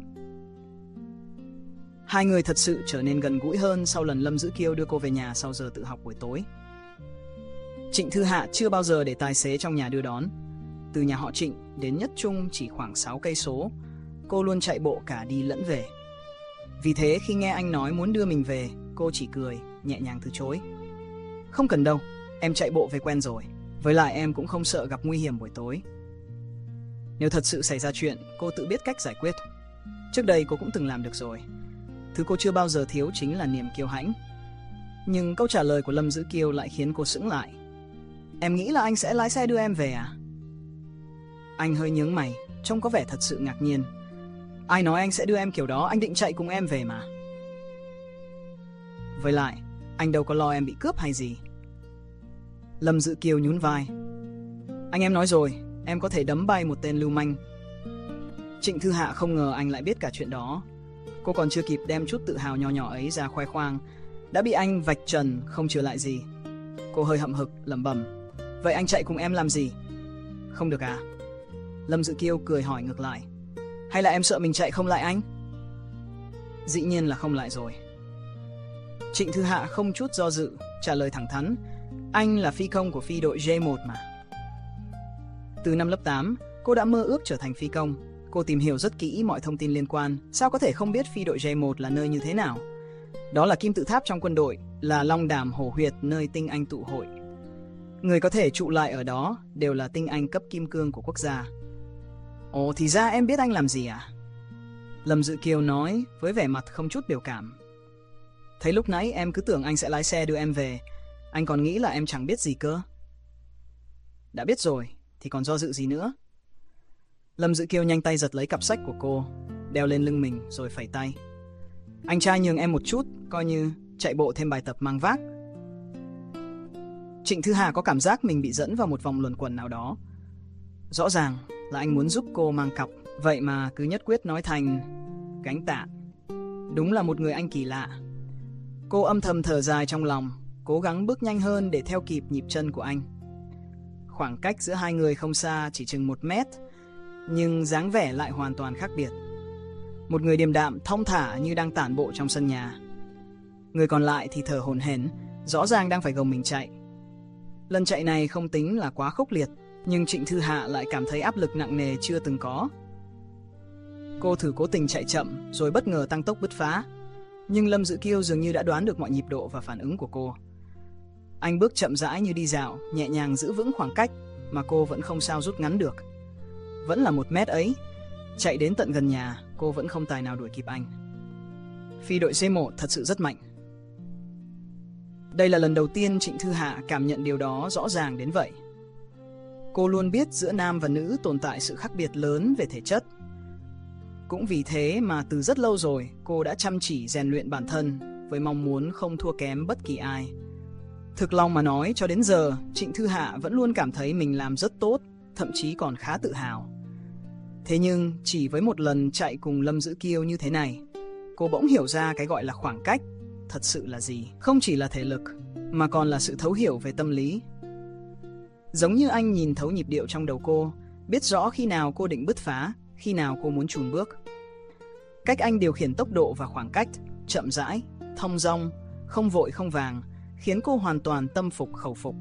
Hai người thật sự trở nên gần gũi hơn sau lần Lâm Dữ Kiêu đưa cô về nhà sau giờ tự học buổi tối. Trịnh Thư Hạ chưa bao giờ để tài xế trong nhà đưa đón. Từ nhà họ Trịnh đến Nhất Trung chỉ khoảng sáu cây số, cô luôn chạy bộ cả đi lẫn về. Vì thế khi nghe anh nói muốn đưa mình về, cô chỉ cười, nhẹ nhàng từ chối. Không cần đâu, em chạy bộ về quen rồi. Với lại em cũng không sợ gặp nguy hiểm buổi tối. Nếu thật sự xảy ra chuyện, cô tự biết cách giải quyết. Trước đây cô cũng từng làm được rồi. Thứ cô chưa bao giờ thiếu chính là niềm kiêu hãnh. Nhưng câu trả lời của Lâm Dữ Kiêu lại khiến cô sững lại. Em nghĩ là anh sẽ lái xe đưa em về à? Anh hơi nhướng mày, trông có vẻ thật sự ngạc nhiên. Ai nói anh sẽ đưa em kiểu đó, anh định chạy cùng em về mà. Với lại, anh đâu có lo em bị cướp hay gì. Lâm Dữ Kiêu nhún vai. Anh em nói rồi, em có thể đấm bay một tên lưu manh. Trịnh Thư Hạ không ngờ anh lại biết cả chuyện đó. Cô còn chưa kịp đem chút tự hào nho nhỏ ấy ra khoe khoang, đã bị anh vạch trần không chừa lại gì. Cô hơi hậm hực lẩm bẩm. Vậy anh chạy cùng em làm gì? Không được à? Lâm Dữ Kiêu cười hỏi ngược lại. Hay là em sợ mình chạy không lại anh? Dĩ nhiên là không lại rồi. Trịnh Thư Hạ không chút do dự, trả lời thẳng thắn. Anh là phi công của phi đội J một mà. Từ năm lớp tám, cô đã mơ ước trở thành phi công. Cô tìm hiểu rất kỹ mọi thông tin liên quan. Sao có thể không biết phi đội J một là nơi như thế nào? Đó là kim tự tháp trong quân đội, là long đàm hổ huyệt nơi tinh anh tụ hội. Người có thể trụ lại ở đó đều là tinh anh cấp kim cương của quốc gia. Ồ, thì ra em biết anh làm gì à? Lâm Dữ Kiêu nói với vẻ mặt không chút biểu cảm. Thấy lúc nãy em cứ tưởng anh sẽ lái xe đưa em về, anh còn nghĩ là em chẳng biết gì cơ. Đã biết rồi, thì còn do dự gì nữa? Lâm Dữ Kiêu nhanh tay giật lấy cặp sách của cô, đeo lên lưng mình rồi phẩy tay. Anh trai nhường em một chút, coi như chạy bộ thêm bài tập mang vác. Trịnh Thư Hà có cảm giác mình bị dẫn vào một vòng luẩn quẩn nào đó. Rõ ràng là anh muốn giúp cô mang cặp, vậy mà cứ nhất quyết nói thành gánh tạ. Đúng là một người anh kỳ lạ. Cô âm thầm thở dài trong lòng, cố gắng bước nhanh hơn để theo kịp nhịp chân của anh. Khoảng cách giữa hai người không xa, chỉ chừng một mét, nhưng dáng vẻ lại hoàn toàn khác biệt. Một người điềm đạm, thong thả như đang tản bộ trong sân nhà. Người còn lại thì thở hổn hển, rõ ràng đang phải gồng mình chạy. Lần chạy này không tính là quá khốc liệt, nhưng Trịnh Thư Hạ lại cảm thấy áp lực nặng nề chưa từng có. Cô thử cố tình chạy chậm, rồi bất ngờ tăng tốc bứt phá. Nhưng Lâm Dữ Kiêu dường như đã đoán được mọi nhịp độ và phản ứng của cô. Anh bước chậm rãi như đi dạo, nhẹ nhàng giữ vững khoảng cách mà cô vẫn không sao rút ngắn được. Vẫn là một mét ấy, chạy đến tận gần nhà, cô vẫn không tài nào đuổi kịp anh. Phi đội C một thật sự rất mạnh. Đây là lần đầu tiên Trịnh Thư Hạ cảm nhận điều đó rõ ràng đến vậy. Cô luôn biết giữa nam và nữ tồn tại sự khác biệt lớn về thể chất. Cũng vì thế mà từ rất lâu rồi cô đã chăm chỉ rèn luyện bản thân với mong muốn không thua kém bất kỳ ai. Thực lòng mà nói, cho đến giờ Trịnh Thư Hạ vẫn luôn cảm thấy mình làm rất tốt, thậm chí còn khá tự hào. Thế nhưng chỉ với một lần chạy cùng Lâm Dữ Kiêu như thế này, cô bỗng hiểu ra cái gọi là khoảng cách thật sự là gì. Không chỉ là thể lực, mà còn là sự thấu hiểu về tâm lý. Giống như anh nhìn thấu nhịp điệu trong đầu cô, biết rõ khi nào cô định bứt phá, khi nào cô muốn chùn bước. Cách anh điều khiển tốc độ và khoảng cách, chậm rãi, thong dong, không vội không vàng, khiến cô hoàn toàn tâm phục khẩu phục.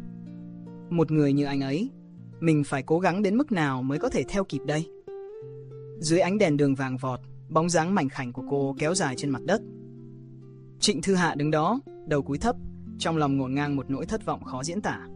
Một người như anh ấy, mình phải cố gắng đến mức nào mới có thể theo kịp đây? Dưới ánh đèn đường vàng vọt, bóng dáng mảnh khảnh của cô kéo dài trên mặt đất. Trịnh Thư Hạ đứng đó, đầu cúi thấp, trong lòng ngổn ngang một nỗi thất vọng khó diễn tả.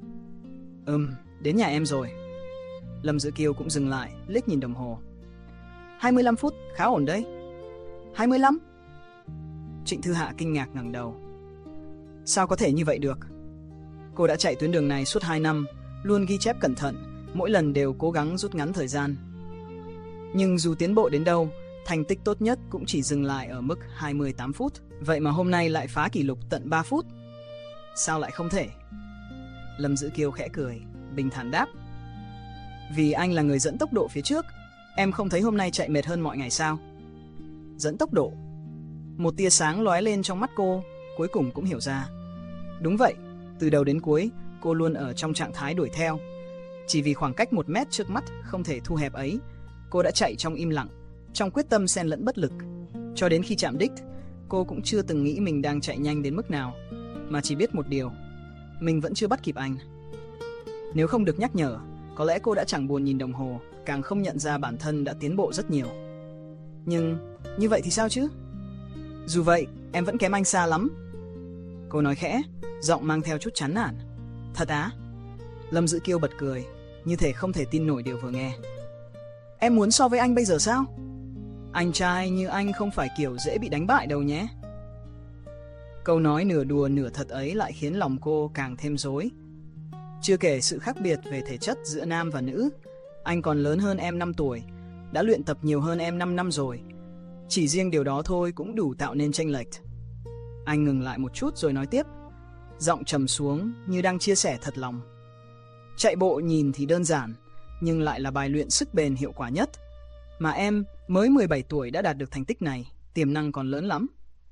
Ừm, đến nhà em rồi. Lâm Dữ Kiêu cũng dừng lại, liếc nhìn đồng hồ. hai mươi lăm phút, khá ổn đấy. hai mươi lăm? Trịnh Thư Hạ kinh ngạc ngẩng đầu. Sao có thể như vậy được? Cô đã chạy tuyến đường này suốt hai năm, luôn ghi chép cẩn thận, mỗi lần đều cố gắng rút ngắn thời gian. Nhưng dù tiến bộ đến đâu, thành tích tốt nhất cũng chỉ dừng lại ở mức hai mươi tám phút. Vậy mà hôm nay lại phá kỷ lục tận ba phút. Sao lại không thể? Lâm Dữ Kiêu khẽ cười, bình thản đáp. Vì anh là người dẫn tốc độ phía trước, em không thấy hôm nay chạy mệt hơn mọi ngày sao? Dẫn tốc độ? Một tia sáng lóe lên trong mắt cô, cuối cùng cũng hiểu ra. Đúng vậy, từ đầu đến cuối, cô luôn ở trong trạng thái đuổi theo. Chỉ vì khoảng cách một mét trước mắt không thể thu hẹp ấy, cô đã chạy trong im lặng, trong quyết tâm xen lẫn bất lực. Cho đến khi chạm đích, cô cũng chưa từng nghĩ mình đang chạy nhanh đến mức nào, mà chỉ biết một điều, mình vẫn chưa bắt kịp anh. Nếu không được nhắc nhở, có lẽ cô đã chẳng buồn nhìn đồng hồ, càng không nhận ra bản thân đã tiến bộ rất nhiều. Nhưng như vậy thì sao chứ? Dù vậy, em vẫn kém anh xa lắm. Cô nói khẽ, giọng mang theo chút chán nản. Thật á? Lâm Dữ Kiêu bật cười, như thể không thể tin nổi điều vừa nghe. Em muốn so với anh bây giờ sao? Anh trai như anh không phải kiểu dễ bị đánh bại đâu nhé. Câu nói nửa đùa nửa thật ấy lại khiến lòng cô càng thêm rối. Chưa kể sự khác biệt về thể chất giữa nam và nữ, anh còn lớn hơn em năm tuổi, đã luyện tập nhiều hơn em năm năm rồi. Chỉ riêng điều đó thôi cũng đủ tạo nên chênh lệch. Anh ngừng lại một chút rồi nói tiếp, giọng trầm xuống như đang chia sẻ thật lòng. Chạy bộ nhìn thì đơn giản, nhưng lại là bài luyện sức bền hiệu quả nhất. Mà em mới mười bảy tuổi đã đạt được thành tích này, tiềm năng còn lớn lắm.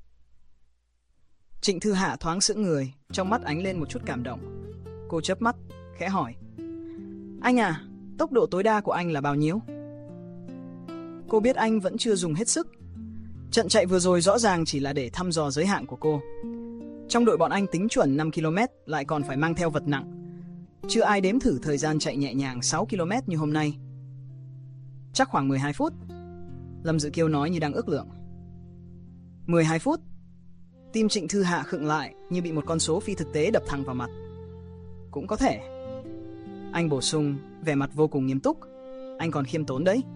Trịnh Thư Hạ thoáng sững người, trong mắt ánh lên một chút cảm động. Cô chớp mắt, khẽ hỏi, anh à, tốc độ tối đa của anh là bao nhiêu? Cô biết anh vẫn chưa dùng hết sức. Trận chạy vừa rồi rõ ràng chỉ là để thăm dò giới hạn của cô. Trong đội bọn anh tính chuẩn năm ki lô mét lại còn phải mang theo vật nặng. Chưa ai đếm thử thời gian chạy nhẹ nhàng sáu ki lô mét như hôm nay. Chắc khoảng mười hai phút. Lâm Dữ Kiêu nói như đang ước lượng. mười hai phút. Tim Trịnh Thư Hạ khựng lại như bị một con số phi thực tế đập thẳng vào mặt. Cũng có thể. Anh bổ sung, vẻ mặt vô cùng nghiêm túc. Anh còn khiêm tốn đấy.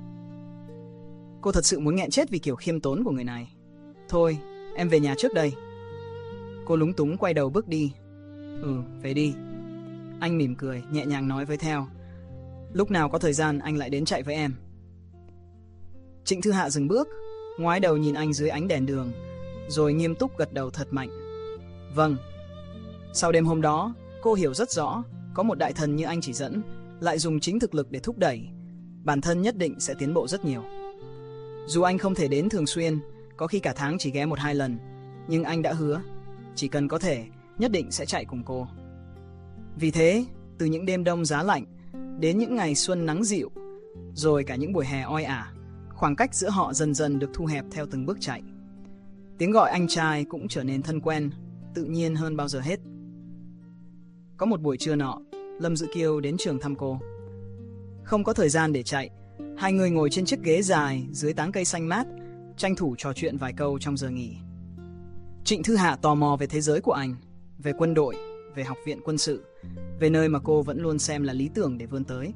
Cô thật sự muốn nghẹn chết vì kiểu khiêm tốn của người này. Thôi, em về nhà trước đây. Cô lúng túng quay đầu bước đi. Ừ, về đi. Anh mỉm cười, nhẹ nhàng nói với theo. Lúc nào có thời gian anh lại đến chạy với em. Trịnh Thư Hạ dừng bước, ngoái đầu nhìn anh dưới ánh đèn đường, rồi nghiêm túc gật đầu thật mạnh. Vâng. Sau đêm hôm đó, cô hiểu rất rõ, có một đại thần như anh chỉ dẫn, lại dùng chính thực lực để thúc đẩy, bản thân nhất định sẽ tiến bộ rất nhiều. Dù anh không thể đến thường xuyên, có khi cả tháng chỉ ghé một hai lần, nhưng anh đã hứa, chỉ cần có thể, nhất định sẽ chạy cùng cô. Vì thế, từ những đêm đông giá lạnh, đến những ngày xuân nắng dịu, rồi cả những buổi hè oi ả, khoảng cách giữa họ dần dần được thu hẹp theo từng bước chạy. Tiếng gọi anh trai cũng trở nên thân quen, tự nhiên hơn bao giờ hết. Có một buổi trưa nọ, Lâm Dữ Kiêu đến trường thăm cô. Không có thời gian để chạy, hai người ngồi trên chiếc ghế dài dưới tán cây xanh mát, tranh thủ trò chuyện vài câu trong giờ nghỉ. Trịnh Thư Hạ tò mò về thế giới của anh, về quân đội, về học viện quân sự, về nơi mà cô vẫn luôn xem là lý tưởng để vươn tới.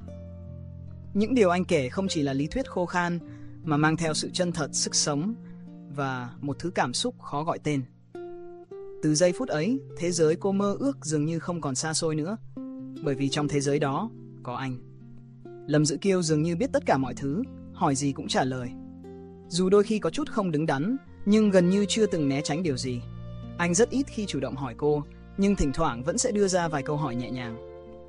Những điều anh kể không chỉ là lý thuyết khô khan, mà mang theo sự chân thật, sức sống và một thứ cảm xúc khó gọi tên. Từ giây phút ấy, thế giới cô mơ ước dường như không còn xa xôi nữa, bởi vì trong thế giới đó có anh. Lâm Dữ Kiêu dường như biết tất cả mọi thứ, hỏi gì cũng trả lời. Dù đôi khi có chút không đứng đắn, nhưng gần như chưa từng né tránh điều gì. Anh rất ít khi chủ động hỏi cô, nhưng thỉnh thoảng vẫn sẽ đưa ra vài câu hỏi nhẹ nhàng.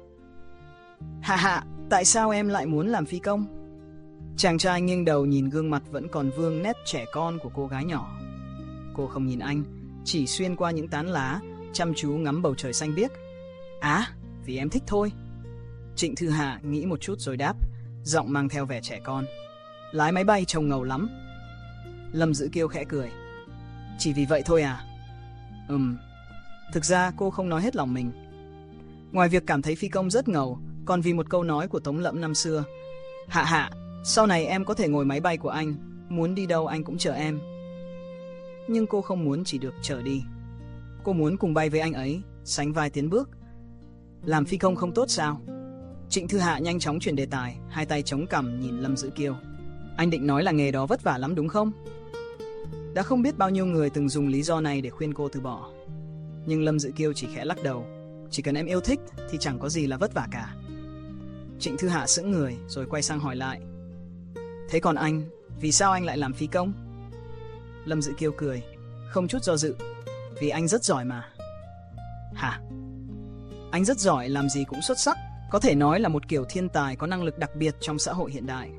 Hạ Hạ, tại sao em lại muốn làm phi công? Chàng trai nghiêng đầu nhìn gương mặt vẫn còn vương nét trẻ con của cô gái nhỏ. Cô không nhìn anh, chỉ xuyên qua những tán lá, chăm chú ngắm bầu trời xanh biếc. Á, à, vì em thích thôi. Trịnh Thư Hạ nghĩ một chút rồi đáp, giọng mang theo vẻ trẻ con. Lái máy bay trông ngầu lắm. Lâm Dữ Kiêu khẽ cười. Chỉ vì vậy thôi à? Ừm, thực ra cô không nói hết lòng mình. Ngoài việc cảm thấy phi công rất ngầu, còn vì một câu nói của Tống Lẫm năm xưa. Hạ Hạ, sau này em có thể ngồi máy bay của anh, muốn đi đâu anh cũng chở em. Nhưng cô không muốn chỉ được chở đi. Cô muốn cùng bay với anh ấy, sánh vai tiến bước. Làm phi công không tốt sao? Trịnh Thư Hạ nhanh chóng chuyển đề tài, hai tay chống cằm nhìn Lâm Dữ Kiêu. Anh định nói là nghề đó vất vả lắm đúng không? Đã không biết bao nhiêu người từng dùng lý do này để khuyên cô từ bỏ. Nhưng Lâm Dữ Kiêu chỉ khẽ lắc đầu. Chỉ cần em yêu thích thì chẳng có gì là vất vả cả. Trịnh Thư Hạ sững người rồi quay sang hỏi lại. Thế còn anh, vì sao anh lại làm phi công? Lâm Dữ Kiêu cười, không chút do dự. Vì anh rất giỏi mà. Hả? Anh rất giỏi, làm gì cũng xuất sắc, có thể nói là một kiểu thiên tài có năng lực đặc biệt trong xã hội hiện đại.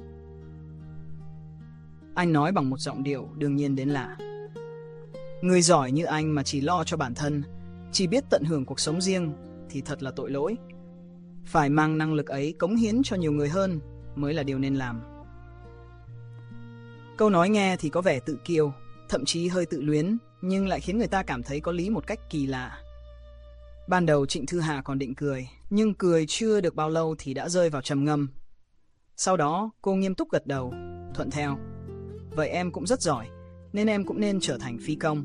Anh nói bằng một giọng điệu đương nhiên đến lạ. Người giỏi như anh mà chỉ lo cho bản thân, chỉ biết tận hưởng cuộc sống riêng thì thật là tội lỗi. Phải mang năng lực ấy cống hiến cho nhiều người hơn mới là điều nên làm. Câu nói nghe thì có vẻ tự kiêu, thậm chí hơi tự luyến, nhưng lại khiến người ta cảm thấy có lý một cách kỳ lạ. Ban đầu Trịnh Thư Hạ còn định cười, nhưng cười chưa được bao lâu thì đã rơi vào trầm ngâm. Sau đó cô nghiêm túc gật đầu, thuận theo. Vậy em cũng rất giỏi, nên em cũng nên trở thành phi công.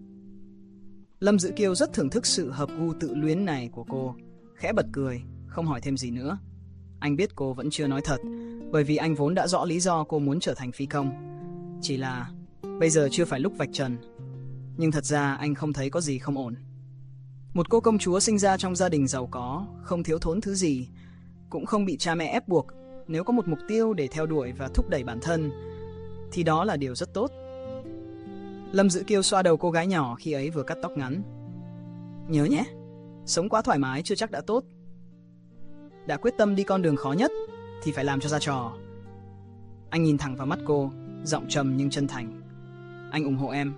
Lâm Dữ Kiêu rất thưởng thức sự hợp gu tự luyến này của cô, khẽ bật cười, không hỏi thêm gì nữa. Anh biết cô vẫn chưa nói thật, bởi vì anh vốn đã rõ lý do cô muốn trở thành phi công. Chỉ là bây giờ chưa phải lúc vạch trần. Nhưng thật ra anh không thấy có gì không ổn. Một cô công chúa sinh ra trong gia đình giàu có, không thiếu thốn thứ gì, cũng không bị cha mẹ ép buộc. Nếu có một mục tiêu để theo đuổi và thúc đẩy bản thân, thì đó là điều rất tốt. Lâm Dữ Kiêu xoa đầu cô gái nhỏ khi ấy vừa cắt tóc ngắn. Nhớ nhé, sống quá thoải mái chưa chắc đã tốt. Đã quyết tâm đi con đường khó nhất thì phải làm cho ra trò. Anh nhìn thẳng vào mắt cô, giọng trầm nhưng chân thành. Anh ủng hộ em.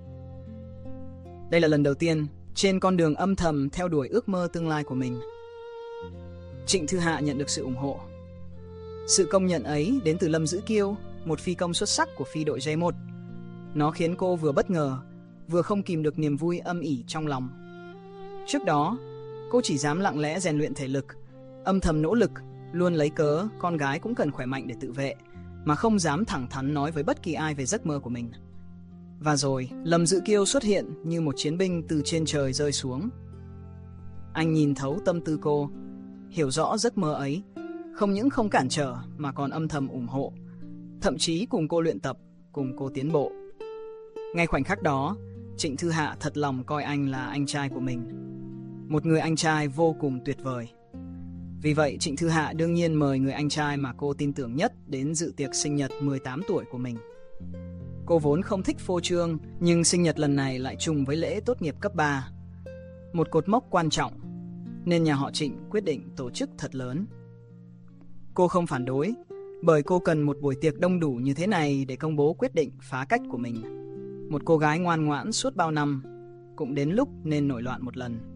Đây là lần đầu tiên trên con đường âm thầm theo đuổi ước mơ tương lai của mình, Trịnh Thư Hạ nhận được sự ủng hộ. Sự công nhận ấy đến từ Lâm Dữ Kiêu, một phi công xuất sắc của phi đội J một. Nó khiến cô vừa bất ngờ, vừa không kìm được niềm vui âm ỉ trong lòng. Trước đó, cô chỉ dám lặng lẽ rèn luyện thể lực, âm thầm nỗ lực, luôn lấy cớ con gái cũng cần khỏe mạnh để tự vệ, mà không dám thẳng thắn nói với bất kỳ ai về giấc mơ của mình. Và rồi, Lâm Dữ Kiêu xuất hiện như một chiến binh từ trên trời rơi xuống. Anh nhìn thấu tâm tư cô, hiểu rõ giấc mơ ấy, không những không cản trở mà còn âm thầm ủng hộ, thậm chí cùng cô luyện tập, cùng cô tiến bộ. Ngay khoảnh khắc đó, Trịnh Thư Hạ thật lòng coi anh là anh trai của mình, một người anh trai vô cùng tuyệt vời. Vì vậy, Trịnh Thư Hạ đương nhiên mời người anh trai mà cô tin tưởng nhất đến dự tiệc sinh nhật mười tám tuổi của mình. Cô vốn không thích phô trương, nhưng sinh nhật lần này lại trùng với lễ tốt nghiệp cấp ba, một cột mốc quan trọng, nên nhà họ Trịnh quyết định tổ chức thật lớn. Cô không phản đối, bởi cô cần một buổi tiệc đông đủ như thế này để công bố quyết định phá cách của mình. Một cô gái ngoan ngoãn suốt bao năm, cũng đến lúc nên nổi loạn một lần.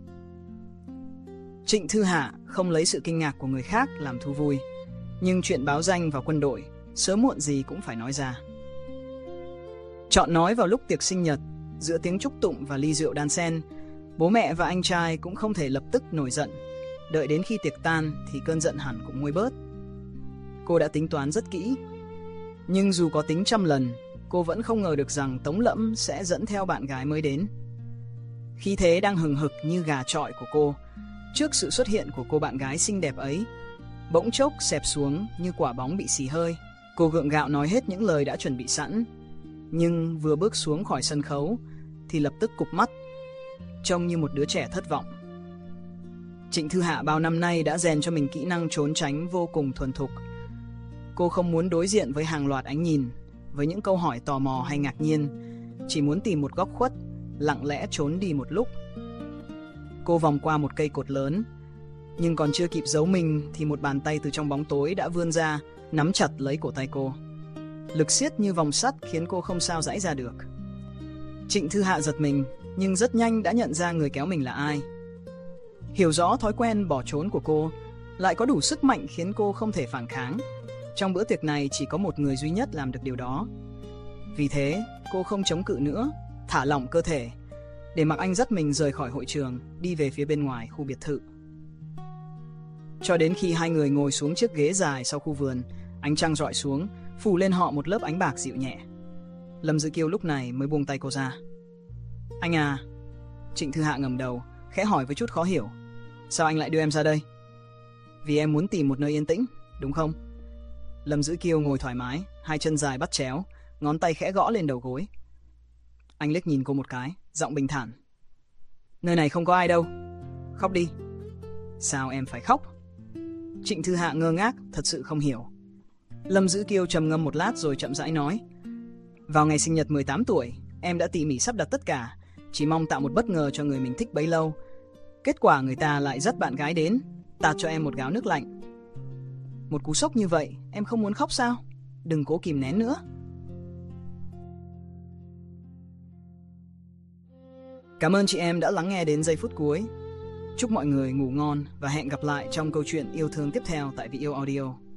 Trịnh Thư Hạ không lấy sự kinh ngạc của người khác làm thú vui, nhưng chuyện báo danh vào quân đội sớm muộn gì cũng phải nói ra. Chọn nói vào lúc tiệc sinh nhật, giữa tiếng chúc tụng và ly rượu đan xen, bố mẹ và anh trai cũng không thể lập tức nổi giận. Đợi đến khi tiệc tan thì cơn giận hẳn cũng nguôi bớt. Cô đã tính toán rất kỹ, nhưng dù có tính trăm lần, cô vẫn không ngờ được rằng Tống Lẫm sẽ dẫn theo bạn gái mới đến. Khí thế đang hừng hực như gà chọi của cô, trước sự xuất hiện của cô bạn gái xinh đẹp ấy, bỗng chốc xẹp xuống như quả bóng bị xì hơi. Cô gượng gạo nói hết những lời đã chuẩn bị sẵn, nhưng vừa bước xuống khỏi sân khấu thì lập tức cụp mắt, trông như một đứa trẻ thất vọng. Trịnh Thư Hạ bao năm nay đã rèn cho mình kỹ năng trốn tránh vô cùng thuần thục. Cô không muốn đối diện với hàng loạt ánh nhìn, với những câu hỏi tò mò hay ngạc nhiên, chỉ muốn tìm một góc khuất, lặng lẽ trốn đi một lúc. Cô vòng qua một cây cột lớn, nhưng còn chưa kịp giấu mình thì một bàn tay từ trong bóng tối đã vươn ra, nắm chặt lấy cổ tay cô. Lực siết như vòng sắt khiến cô không sao giãy ra được. Trịnh Thư Hạ giật mình, nhưng rất nhanh đã nhận ra người kéo mình là ai. Hiểu rõ thói quen bỏ trốn của cô, lại có đủ sức mạnh khiến cô không thể phản kháng. Trong bữa tiệc này chỉ có một người duy nhất làm được điều đó. Vì thế, cô không chống cự nữa, thả lỏng cơ thể, để mặc anh dắt mình rời khỏi hội trường, đi về phía bên ngoài khu biệt thự. Cho đến khi hai người ngồi xuống chiếc ghế dài sau khu vườn, ánh trăng rọi xuống, phủ lên họ một lớp ánh bạc dịu nhẹ. Lâm Dữ Kiêu lúc này mới buông tay cô ra. Anh à? Trịnh Thư Hạ ngẩng đầu, khẽ hỏi với chút khó hiểu. Sao anh lại đưa em ra đây? Vì em muốn tìm một nơi yên tĩnh, đúng không? Lâm Dữ Kiêu ngồi thoải mái, hai chân dài bắt chéo, ngón tay khẽ gõ lên đầu gối. Anh liếc nhìn cô một cái, giọng bình thản. Nơi này không có ai đâu. Khóc đi. Sao em phải khóc? Trịnh Thư Hạ ngơ ngác, thật sự không hiểu. Lâm Dữ Kiêu trầm ngâm một lát rồi chậm rãi nói. Vào ngày sinh nhật mười tám tuổi, em đã tỉ mỉ sắp đặt tất cả, chỉ mong tạo một bất ngờ cho người mình thích bấy lâu. Kết quả người ta lại dắt bạn gái đến, tạt cho em một gáo nước lạnh. Một cú sốc như vậy, em không muốn khóc sao? Đừng cố kìm nén nữa. Cảm ơn chị em đã lắng nghe đến giây phút cuối. Chúc mọi người ngủ ngon và hẹn gặp lại trong câu chuyện yêu thương tiếp theo tại Vị Yêu Audio.